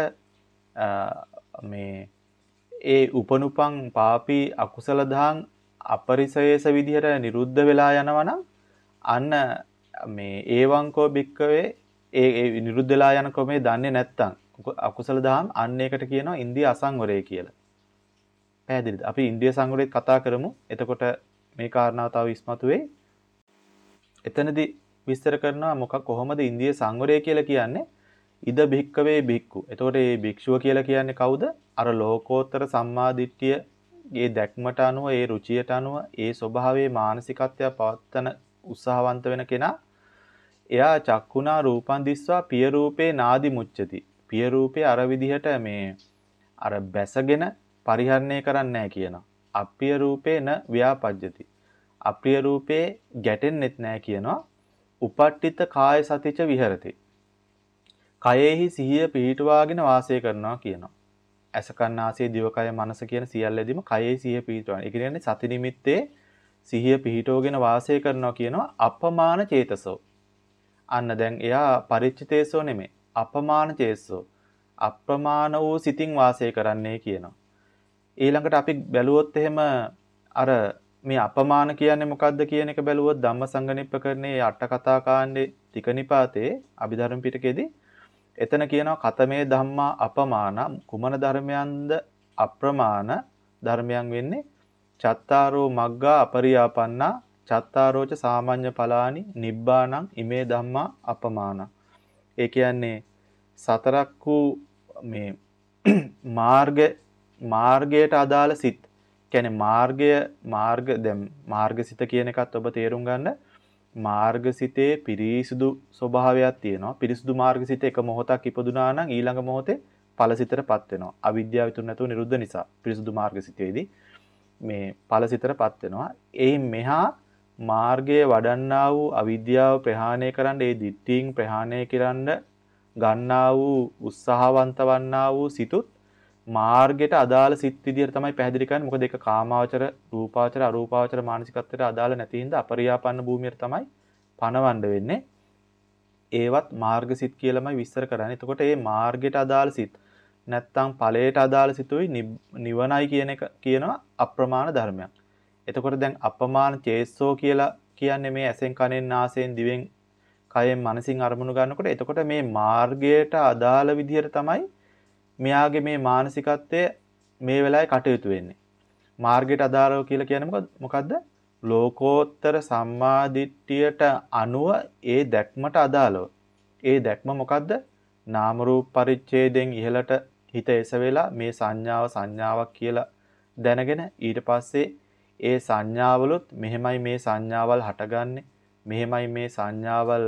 මේ ඒ උපනුපං පාපී අකුසල දහං අපරිසයස විදිහට නිරුද්ධ වෙලා යනවා නම් අන්න මේ ඒවංකෝ බික්කවේ ඒ ඒ නිරුද්ධ වෙලා යන ක්‍රමේ දන්නේ නැත්තම් අකුසල දහම් අන්න ඒකට කියනවා ඉන්ද්‍රිය අසංවරය කියලා. පැහැදිලිද? අපි ඉන්ද්‍රිය සංවරයත් කතා කරමු. එතකොට මේ කාරණාව තව ඉස්මතු වෙයි. එතනදී විස්තර කරනවා මොකක් කොහොමද ඉන්ද්‍රිය සංවරය කියලා කියන්නේ? ඉද භික්කවේ භික්ඛු. එතකොට මේ භික්ෂුව කියලා කියන්නේ කවුද? අර ලෝකෝත්තර සම්මා දිට්ඨිය ඒ දැක්මට අනුව ඒ රුචියට අනුව ඒ ස්වභාවයේ මානසිකත්වය පවත්තන උත්සාහවන්ත වෙන කෙනා. එයා චක්කුණා රූපං දිස්වා පිය රූපේ නාදි මුච්චති. පිය රූපේ අර විදිහට මේ අර බැසගෙන පරිහරණය කරන්නේ නැහැ කියනවා. අප්‍රිය රූපේ න ව්‍යාපජ්ජති. අප්‍රිය රූපේ ගැටෙන්නෙත් නැහැ කියනවා. උපට්ඨිත කාය සතිච විහෙරති. කයෙහි සිහිය පිහිටුවාගෙන වාසය කරනවා කියනවා. ඇස කන් නාසය දිවකය මනස කියන සියල්ලෙදිම කයෙහි සිහිය පිහිටවන. ඒ කියන්නේ සති නිමිත්තේ සිහිය පිහිටවගෙන වාසය කරනවා කියනවා අපමාන චේතසෝ. අන්න දැන් එයා පරිච්ඡිතේසෝ නෙමෙයි. අපමාන චේතසෝ. අප්‍රමාණ වූ සිතින් වාසය කරන්නේ කියනවා. ඊළඟට අපි බැලුවොත් එහෙම අර මේ අපමාන කියන්නේ මොකද්ද කියන එක බැලුවොත් ධම්මසංගණිප්පකරණේ අට කතා කාණ්ඩේ තික නිපාතේ අභිධර්ම පිටකයේදී එතන කියනවා කතමේ ධම්මා අපමාන කුමන ධර්මයන්ද අප්‍රමාණ ධර්මයන් වෙන්නේ චත්තාරෝ මග්ගා අපරියාපන්නා චත්තාරෝච සාමාන්‍ය ඵලානි නිබ්බානං ඉමේ ධම්මා අපමාන. ඒ කියන්නේ සතරක් වූ මේ මාර්ග මාර්ගයට අදාළ සිත්. කියන්නේ මාර්ගය මාර්ග දැන් මාර්ගසිත කියන එකත් ඔබ තේරුම් ගන්න. මාර්ගසිතේ පිරිසුදු ස්වභාවයක් තියෙනවා. පිරිසුදු මාර්ගසිත එක මොහොතක් ඉපදුනා නම් ඊළඟ මොහොතේ ඵලසිතටපත් වෙනවා. අවිද්‍යාව විතුරු නැතුව නිරුද්ධ නිසා පිරිසුදු මාර්ගසිතේදී මේ ඵලසිතටපත් වෙනවා. ඒ මෙහා මාර්ගයේ වඩන්නා වූ අවිද්‍යාව ප්‍රහාණය කරන්න ඒ දිට්ඨීන් ප්‍රහාණය කරන්න ගන්නා වූ උත්සාහවන්ත වන්නා වූ සිතුත් මාර්ගයට අදාළ සිත් විදියට තමයි පැහැදිලි කරන්නේ. මොකද ඒක කාමාවචර, රූපාවචර, අරූපාවචර මානසිකත්වයට අදාළ නැති හින්දා අපරියාපන්න භූමියට තමයි පනවන්න වෙන්නේ. ඒවත් මාර්ග සිත් කියලාමයි විස්තර කරන්නේ. එතකොට මේ මාර්ගයට අදාළ සිත් නැත්තම් ඵලයට අදාළ සිතුයි නිවනයි කියන එක කියනවා අප්‍රමාණ ධර්මයක්. එතකොට දැන් අපමාන චේතසෝ කියලා කියන්නේ මේ ඇසෙන් කනෙන් නාසයෙන් දිවෙන් කයෙන් මනසින් අරමුණු ගන්නකොට එතකොට මේ මාර්ගයට අදාළ විදිහට තමයි මෙයාගේ මේ මානසිකත්වය මේ වෙලාවේ කටයුතු වෙන්නේ. මාර්ගයට අදාළව කියලා කියන්නේ මොකද? මොකද්ද? ලෝකෝත්තර සම්මාදිට්ඨියට අනුව ඒ දැක්මට අදාළව. ඒ දැක්ම මොකද්ද? නාම රූප පරිච්ඡේදයෙන් ඉහළට හිත එසවෙලා මේ සංඥාව සංඥාවක් කියලා දැනගෙන ඊට පස්සේ ඒ සංඥාවලුත් මෙහෙමයි මේ සංඥාවල් හටගන්නේ මෙහෙමයි මේ සංඥාවල්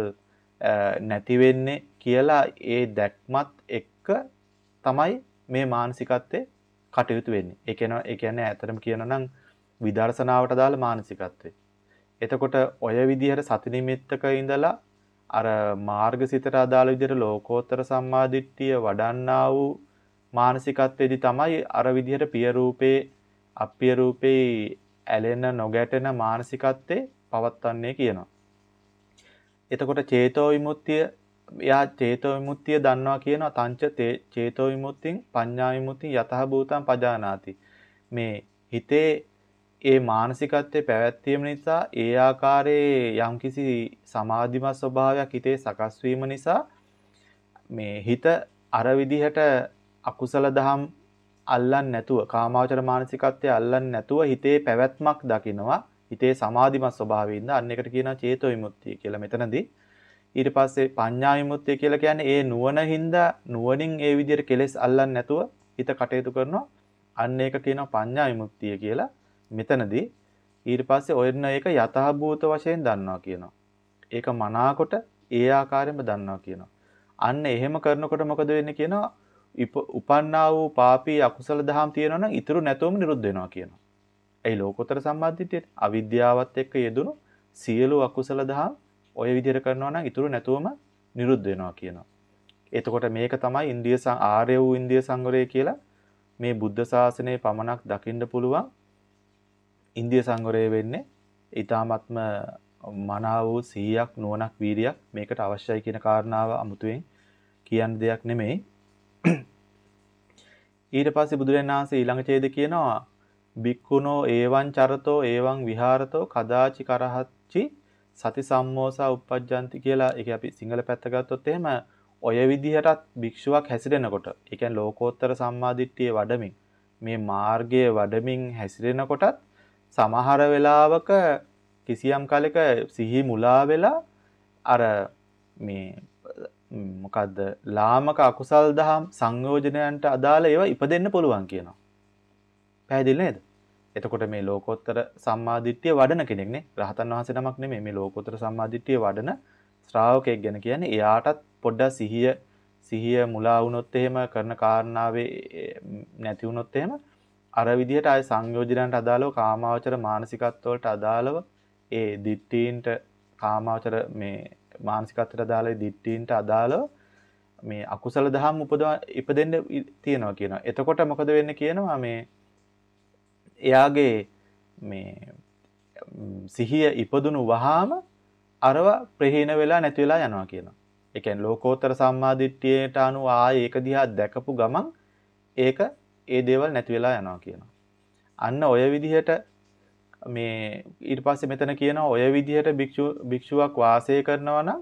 නැති වෙන්නේ කියලා ඒ දැක්මත් එක්ක තමයි මේ මානසිකත්වයේ කටයුතු වෙන්නේ. ඒ කියනවා ඒ කියන්නේ ඇත්තටම කියනවා නම් විදර්ශනාවට දාලා මානසිකත්වය. එතකොට ඔය විදිහට සති නිමිත්තක ඉඳලා අර මාර්ගසිතට අදාළ විදිහට ලෝකෝත්තර සම්මාදිට්ඨිය වඩන්නා වූ මානසිකත්වයේදී තමයි අර විදිහට පිය රූපේ අප්පිය රූපේ ඇලෙන නොගැටෙන මානසිකත්වයේ පවත්වන්නේ කියනවා. එතකොට චේතෝ විමුක්තිය යා චේතෝ විමුක්තිය දන්නවා කියනවා තංච චේතෝ විමුක්තිං පඤ්ඤා විමුක්තිං යතහ භූතං පජානාති. මේ හිතේ ඒ මානසිකත්වයේ පැවැත්වීම නිසා ඒ ආකාරයේ යම්කිසි සමාධිමත් ස්වභාවයක් හිතේ සකස් වීම නිසා මේ හිත අර විදිහට අකුසල දහම් අල්ලන්නේ නැතුව කාමාවචර මානසිකත්වයේ අල්ලන්නේ නැතුව හිතේ පැවැත්මක් දකිනවා. හිතේ සමාධිමත් ස්වභාවයෙන්ද අන්න එකට කියනවා චේතෝ විමුක්තිය කියලා මෙතනදී. ඊට පස්සේ පඤ්ඤා විමුක්තිය කියලා කියන්නේ ඒ නුවණින්ද නුවණින් ඒ විදිහට කෙලෙස් අල්ලන්නේ නැතුව හිත කටයුතු කරනවා. අන්න ඒක කියනවා පඤ්ඤා විමුක්තිය කියලා. මෙතනදී ඊට පස්සේ ඔයන්න ඒක යථාභූත වශයෙන් දන්නවා කියනවා. ඒක මනාකොට ඒ ආකාරයෙන්ම දන්නවා කියනවා. අන්න එහෙම කරනකොට මොකද වෙන්නේ කියනවා උපන්නා වූ පාපී අකුසල දහම් තියෙනවා නම් ඉතුරු නැතුවම නිරුද්ධ වෙනවා කියනවා. ඒ ලෝකෝත්තර සම්මාදිට්ඨියට අවිද්‍යාවත් එක්ක යෙදුණු සියලු අකුසල දහම් ඔය විදිහට කරනවා නම් ඉතුරු නැතුවම නිරුද්ධ වෙනවා කියනවා. එතකොට මේක තමයි ඉන්ද්‍රිය ආර්ය වූ ඉන්ද්‍රිය සංවරය කියලා මේ බුද්ධ ශාසනයේ පමණක් දකින්න පුළුවන් ඉන්ද්‍රිය සංවරය වෙන්නේ ඊ타ත්ම මනාව වූ සිහියක් නුවණක් වීරියක් මේකට අවශ්‍යයි කියන කාරණාව අමුතුවෙන් කියන්න දෙයක් නෙමෙයි. ඊට පස්සේ බුදුරජාණන් වහන්සේ ඊළඟ ඡේදේ කියනවා බික්කුණෝ ඒවං චරතෝ ඒවං විහාරතෝ කදාචි කරහච්චි සති සම්මෝසා uppajjanti කියලා. ඒක අපි සිංහල පැත්ත ගත්තොත් එහෙම ඔය විදිහටත් භික්ෂුවක් හැසිරෙනකොට ඒ කියන්නේ ලෝකෝත්තර සම්මාදිට්ඨිය වඩමින් මේ මාර්ගයේ වඩමින් හැසිරෙනකොටත් සමහර වෙලාවක කිසියම් කාලයක සිහි මුලා වෙලා අර මේ මොකද්ද ලාමක අකුසල් දහම් සංයෝජනයන්ට අදාළ ඒවා ඉපදෙන්න පුළුවන් කියනවා. පැහැදිලි නේද? එතකොට මේ ලෝකෝත්තර සම්මාදිට්ඨිය වඩන කෙනෙක් නේ රහතන් වහන්සේ නමක් නෙමෙයි මේ ලෝකෝත්තර සම්මාදිට්ඨිය වඩන ශ්‍රාවකයෙක් ගැන කියන්නේ එයාටත් පොඩ්ඩක් සිහිය සිහිය මුලා වුණොත් එහෙම කරන කාරණාවේ නැති වුණොත් එහෙම අර විදිහට ආය සංයෝජනයන්ට අදාළව කාමාවචර මානසිකත්ව වලට අදාළව ඒ දිට්ඨීන්ට කාමාවචර මේ මානසිකත්වයට අදාළ දිට්ඨීන්ට අදාළව මේ අකුසල දහම් උපදව ඉපදෙන්න තියෙනවා කියනවා. එතකොට මොකද වෙන්නේ කියනවා මේ එයාගේ මේ සිහිය ඉපදුණු වහාම අරව ප්‍රහීන වෙලා නැති වෙලා යනවා කියනවා. ඒ කියන්නේ ලෝකෝත්තර සම්මාදිට්ඨියට අනුව ආයේ ඒක දිහා දැකපු ගමන් ඒක ඒ දේවල් නැති වෙලා යනවා කියනවා. අන්න ඔය විදිහට මේ ඊට පස්සේ මෙතන කියනවා ඔය විදිහට භික්ෂු භික්ෂුවක් වාසය කරනවා නම්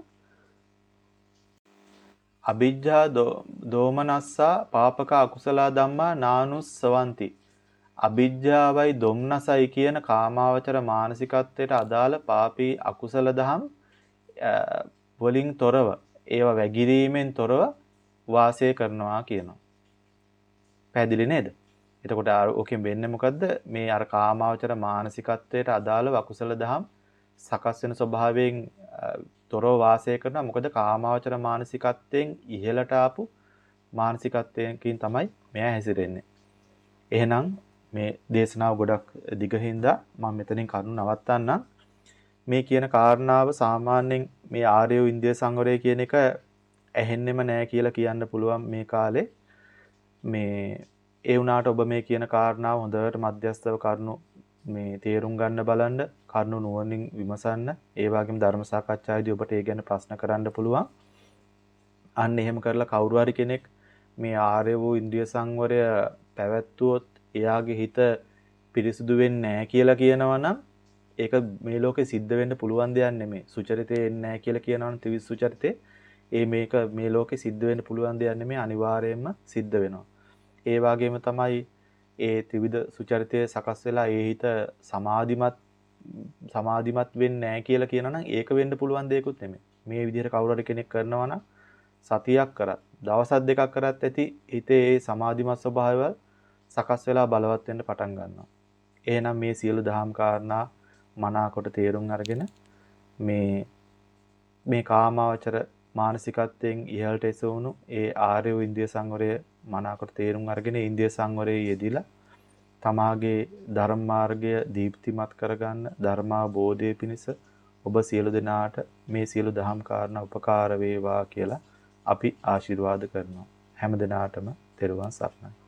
අවිජ්ජා දෝමනස්සා පාපක අකුසල ධම්මා නානුස්සවಂತಿ. අවිජ්ජාවයි දොම්නසයි කියන කාමාවචර මානසිකත්වයට අදාළ පාපී අකුසල දහම් වලින් තොරව ඒව වැగిරීමෙන් තොරව වාසය කරනවා කියනවා. පැහැදිලි නේද? එතකොට ඕකෙන් වෙන්නේ මොකද්ද? මේ අර කාමාවචර මානසිකත්වයට අදාළව අකුසල දහම් සකස් වෙන ස්වභාවයෙන් තොරව වාසය කරනවා. මොකද කාමාවචර මානසිකත්වයෙන් ඉහළට ආපු මානසිකත්වයකින් තමයි මෙයා හැසිරෙන්නේ. එහෙනම් මේ දේශනාව ගොඩක් දිගින්දා මම මෙතනින් කරුණු නවත්තන්නම්. මේ කියන කාරණාව සාමාන්‍යයෙන් මේ ආර්ය ඉන්ද්‍රිය සංවරය කියන එක ඇහෙන්නෙම නෑ කියලා කියන්න පුළුවන් මේ කාලේ. මේ ඒ වුණාට ඔබ මේ කියන කාරණාව හොඳට මධ්‍යස්ථව කරුණු මේ තේරුම් ගන්න බලන්න, කරුණු නුවණින් විමසන්න. ඒ වගේම ධර්ම සාකච්ඡාවේදී ඔබට ඒ ගැන ප්‍රශ්න කරන්න පුළුවන්. අන්න එහෙම කරලා කවුරු හරි කෙනෙක් මේ ආර්ය වූ ඉන්ද්‍රිය සංවරය පැවැත්වුවොත් එයාගේ හිත පිරිසුදු වෙන්නේ නැහැ කියලා කියනවා නම් ඒක මේ ලෝකේ සිද්ධ වෙන්න පුළුවන් දෙයක් නෙමෙයි. සුචරිතේ එන්නේ නැහැ කියලා කියනවා නම් ත්‍රිවිධ සුචරිතේ ඒ මේක මේ ලෝකේ සිද්ධ වෙන්න පුළුවන් දෙයක් නෙමෙයි, අනිවාර්යයෙන්ම සිද්ධ වෙනවා. ඒ වගේම තමයි ඒ ත්‍රිවිධ සුචරිතයේ සකස් වෙලා ඒ හිත සමාධිමත් සමාධිමත් වෙන්නේ නැහැ කියලා කියනවා නම් ඒක වෙන්න පුළුවන් දෙයක්වත් නෙමෙයි. මේ විදිහට කවුරු හරි කෙනෙක් කරනවා නම් සතියක් කරත් දවස් දෙකක් කරත් ඇති හිතේ ඒ සමාධිමත් ස්වභාවය සකස් වෙලා බලවත් වෙන්න පටන් ගන්නවා. එහෙනම් මේ සියලු දහම් කාරණා මනාකොට තේරුම් අරගෙන මේ මේ කාමාවචර මානසිකත්වයෙන් ඉහළට එසවුණු ඒ ආර්ය වූ ඉන්ද්‍රිය සංවරය මනාකොට තේරුම් අරගෙන ඉන්ද්‍රිය සංවරයේ යෙදিলা තමාගේ ධර්ම මාර්ගය දීප්තිමත් කරගන්න ධර්මාබෝධය පිණිස ඔබ සියලු දෙනාට මේ සියලු දහම් කාරණා උපකාර වේවා කියලා අපි ආශිර්වාද කරනවා. හැම දිනාටම තෙරුවන් සරණයි.